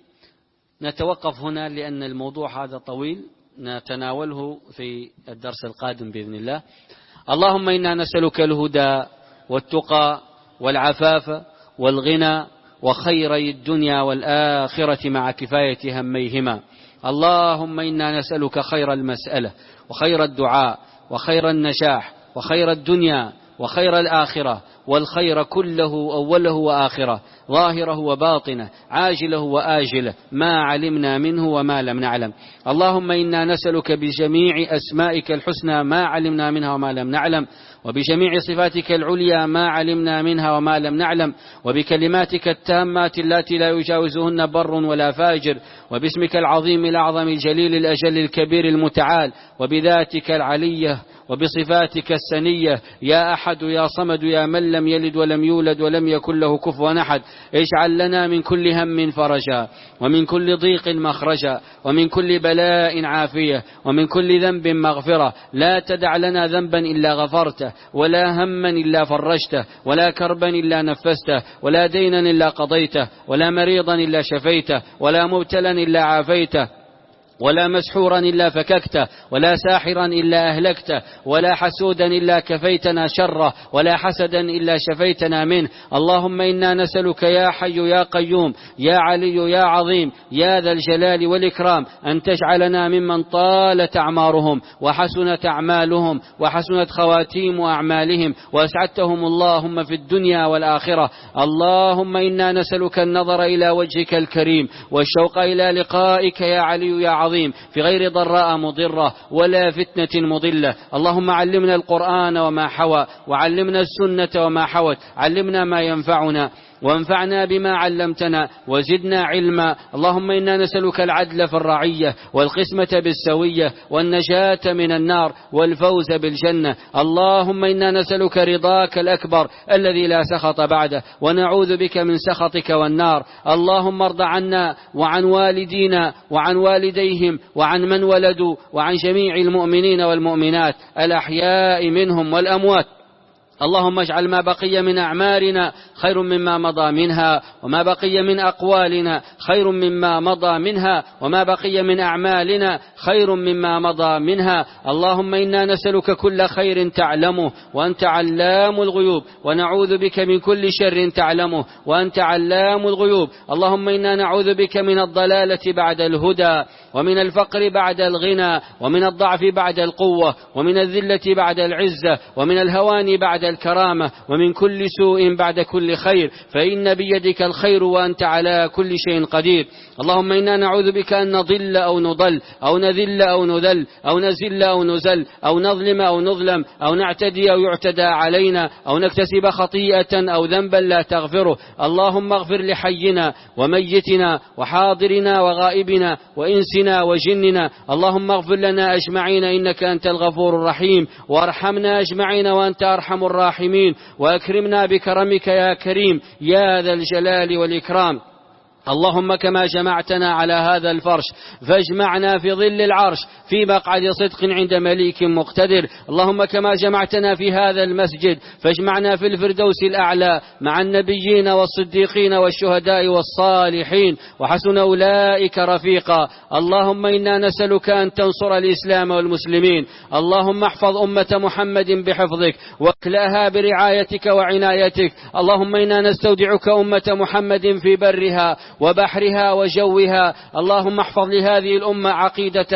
نتوقف هنا لأن الموضوع هذا طويل، نتناوله في الدرس القادم بإذن الله. اللهم إنا نسألك الهدى والتقى والعفاف والغنى وخيري الدنيا والآخرة مع كفاية هميهما. اللهم إنا نسألك خير المسألة وخير الدعاء وخير النجاح وخير الدنيا وخير الآخرة، والخير كله أوله وآخره، ظاهره وباطنه، عاجله وآجله، ما علمنا منه وما لم نعلم. اللهم إنا نسألك بجميع أسمائك الحسنى ما علمنا منها وما لم نعلم، وبجميع صفاتك العليا ما علمنا منها وما لم نعلم، وبكلماتك التامات التي لا يجاوزهن بر ولا فاجر، وباسمك العظيم الأعظم الجليل الأجل الكبير المتعال، وبذاتك العلية، وبصفاتك السنية، يا أحد يا صمد يا من لم يلد ولم يولد ولم يكن له كفوا أحد. اجعل لنا من كل هم فرجا، ومن كل ضيق مخرجا، ومن كل بلاء عافية، ومن كل ذنب مغفرة. لا تدع لنا ذنبا إلا غفرته، ولا هما إلا فرجته، ولا كربا إلا نفسته، ولا دينا إلا قضيته، ولا مريضا إلا شفيته، ولا مبتلا إلا عافيته، ولا مسحورا إلا فككته، ولا ساحرا إلا أهلكته، ولا حسودا إلا كفيتنا شره، ولا حسدا إلا شفيتنا منه. اللهم إنا نسألك يا حي يا قيوم يا علي يا عظيم يا ذا الجلال والإكرام أن تجعلنا ممن طالت أعمارهم وحسنت أعمالهم وحسنت خواتيم أعمالهم وأسعدتهم اللهم في الدنيا والآخرة. اللهم إنا نسألك النظر إلى وجهك الكريم والشوق إلى لقائك يا علي يا عظيم في غير ضراء مضرة ولا فتنة مضلة. اللهم علمنا القرآن وما حوى، وعلمنا السنة وما حوت، علمنا ما ينفعنا وانفعنا بما علمتنا وزدنا علما. اللهم إنا نسألك العدل في الرعية والقسمة بالسوية والنجاة من النار والفوز بالجنة. اللهم إنا نسألك رضاك الأكبر الذي لا سخط بعده، ونعوذ بك من سخطك والنار. اللهم ارض عنا وعن والدينا وعن والديهم وعن من ولدوا وعن جميع المؤمنين والمؤمنات الأحياء منهم والأموات. اللهم اجعل ما بقي من أعمارنا خير مما مضى منها، وما بقي من أقوالنا خير مما مضى منها، وما بقي من أعمالنا خير مما مضى منها. اللهم إنا نسألك كل خير تعلمه وأنت علام الغيوب، ونعوذ بك من كل شر تعلمه وأنت علام الغيوب. اللهم إنا نعوذ بك من الضلالة بعد الهدى، ومن الفقر بعد الغنى، ومن الضعف بعد القوة، ومن الذلة بعد العزة، ومن الهوان بعد الكرامة، ومن كل سوء بعد كل خير، فإن بيدك الخير وأنت على كل شيء قدير. اللهم إنا نعوذ بك أن نضل أو نضل أو نذل أو نذل أو نزل أو نزل أو نظلم أو نظلم أو نعتدي أو يعتدى علينا أو نكتسب خطيئة أو ذنبا لا تغفره. اللهم اغفر لحينا وميتنا وحاضرنا وغائبنا وإنسنا وجننا. اللهم اغفر لنا أجمعين إنك أنت الغفور الرحيم، وارحمنا أجمعين وأنت أرحم الراحمين، وأكرمنا بكرمك يا كريم يا ذا الجلال والإكرام. اللهم كما جمعتنا على هذا الفرش فاجمعنا في ظل العرش في مقعد صدق عند مليك مقتدر. اللهم كما جمعتنا في هذا المسجد فاجمعنا في الفردوس الأعلى مع النبيين والصديقين والشهداء والصالحين وحسن أولئك رفيقا. اللهم إنا نسألك أن تنصر الإسلام والمسلمين. اللهم احفظ أمة محمد بحفظك واكلأها برعايتك وعنايتك. اللهم إنا نستودعك أمة محمد في برها وبحرها وجوها. اللهم احفظ لهذه الأمة عقيدتها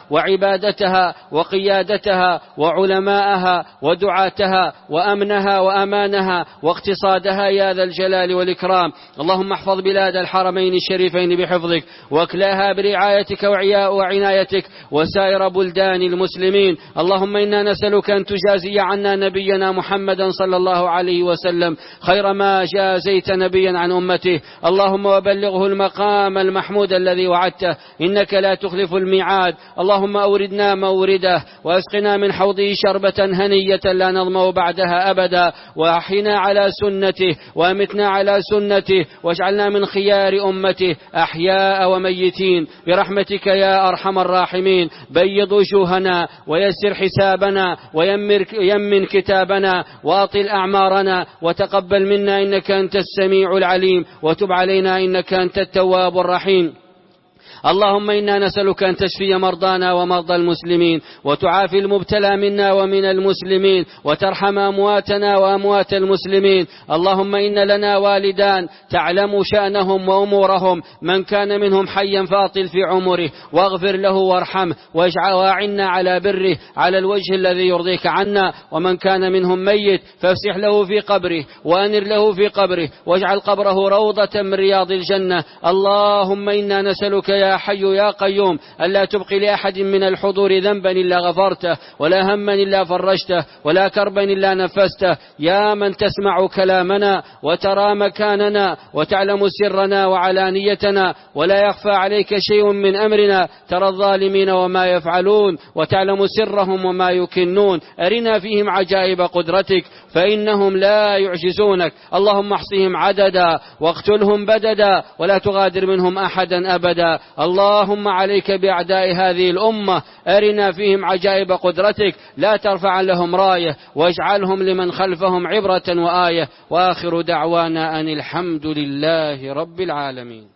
وعبادتها وقيادتها وعلماءها ودعاتها وأمنها وأمانها واقتصادها يا ذا الجلال والإكرام. اللهم احفظ بلاد الحرمين الشريفين بحفظك واكلاها برعايتك وعنايتك وسائر بلدان المسلمين. اللهم إنا نسألك أن تجازي عنا نبينا محمدا صلى الله عليه وسلم خير ما جازيت نبيا عن أمته. اللهم وبلغه المقام المحمود الذي وعدته إنك لا تخلف الميعاد. اللهم أوردنا مورده وأسقنا من حوضه شربة هنية لا نظمأ بعدها أبدا، وأحينا على سنته وأمتنا على سنته، واجعلنا من خيار أمته أحياء وميتين برحمتك يا أرحم الراحمين. بيض وجوهنا ويسر حسابنا ويمن كتابنا وأطل أعمارنا وتقبل منا إنك أنت السميع العليم، وتب علينا إنك أنت التواب الرحيم. اللهم إنا نسألك أن تشفي مرضانا ومرضى المسلمين، وتعافي المبتلى منا ومن المسلمين، وترحم أمواتنا وأموات المسلمين. اللهم إن لنا والدان تعلم شأنهم وأمورهم، من كان منهم حيا فاطل في عمره واغفر له وارحمه واعنا على بره على الوجه الذي يرضيك عنا، ومن كان منهم ميت فافسح له في قبره وأنر له في قبره واجعل قبره روضة من رياض الجنة. اللهم إنا نسألك يا حي يا قيوم ألا تبقي لأحد من الحضور ذنبا إلا غفرته، ولا هما إلا فرجته، ولا كربا إلا نفسته. يا من تسمع كلامنا وترى مكاننا وتعلم سرنا وعلانيتنا، ولا يخفى عليك شيء من أمرنا، ترى الظالمين وما يفعلون وتعلم سرهم وما يكنون. أرنا فيهم عجائب قدرتك فإنهم لا يعجزونك. اللهم احصهم عددا واقتلهم بددا ولا تغادر منهم أحدا أبدا. اللهم عليك بأعداء هذه الأمة، أرنا فيهم عجائب قدرتك، لا ترفع لهم راية واجعلهم لمن خلفهم عبرة وآية. وآخر دعوانا أن الحمد لله رب العالمين.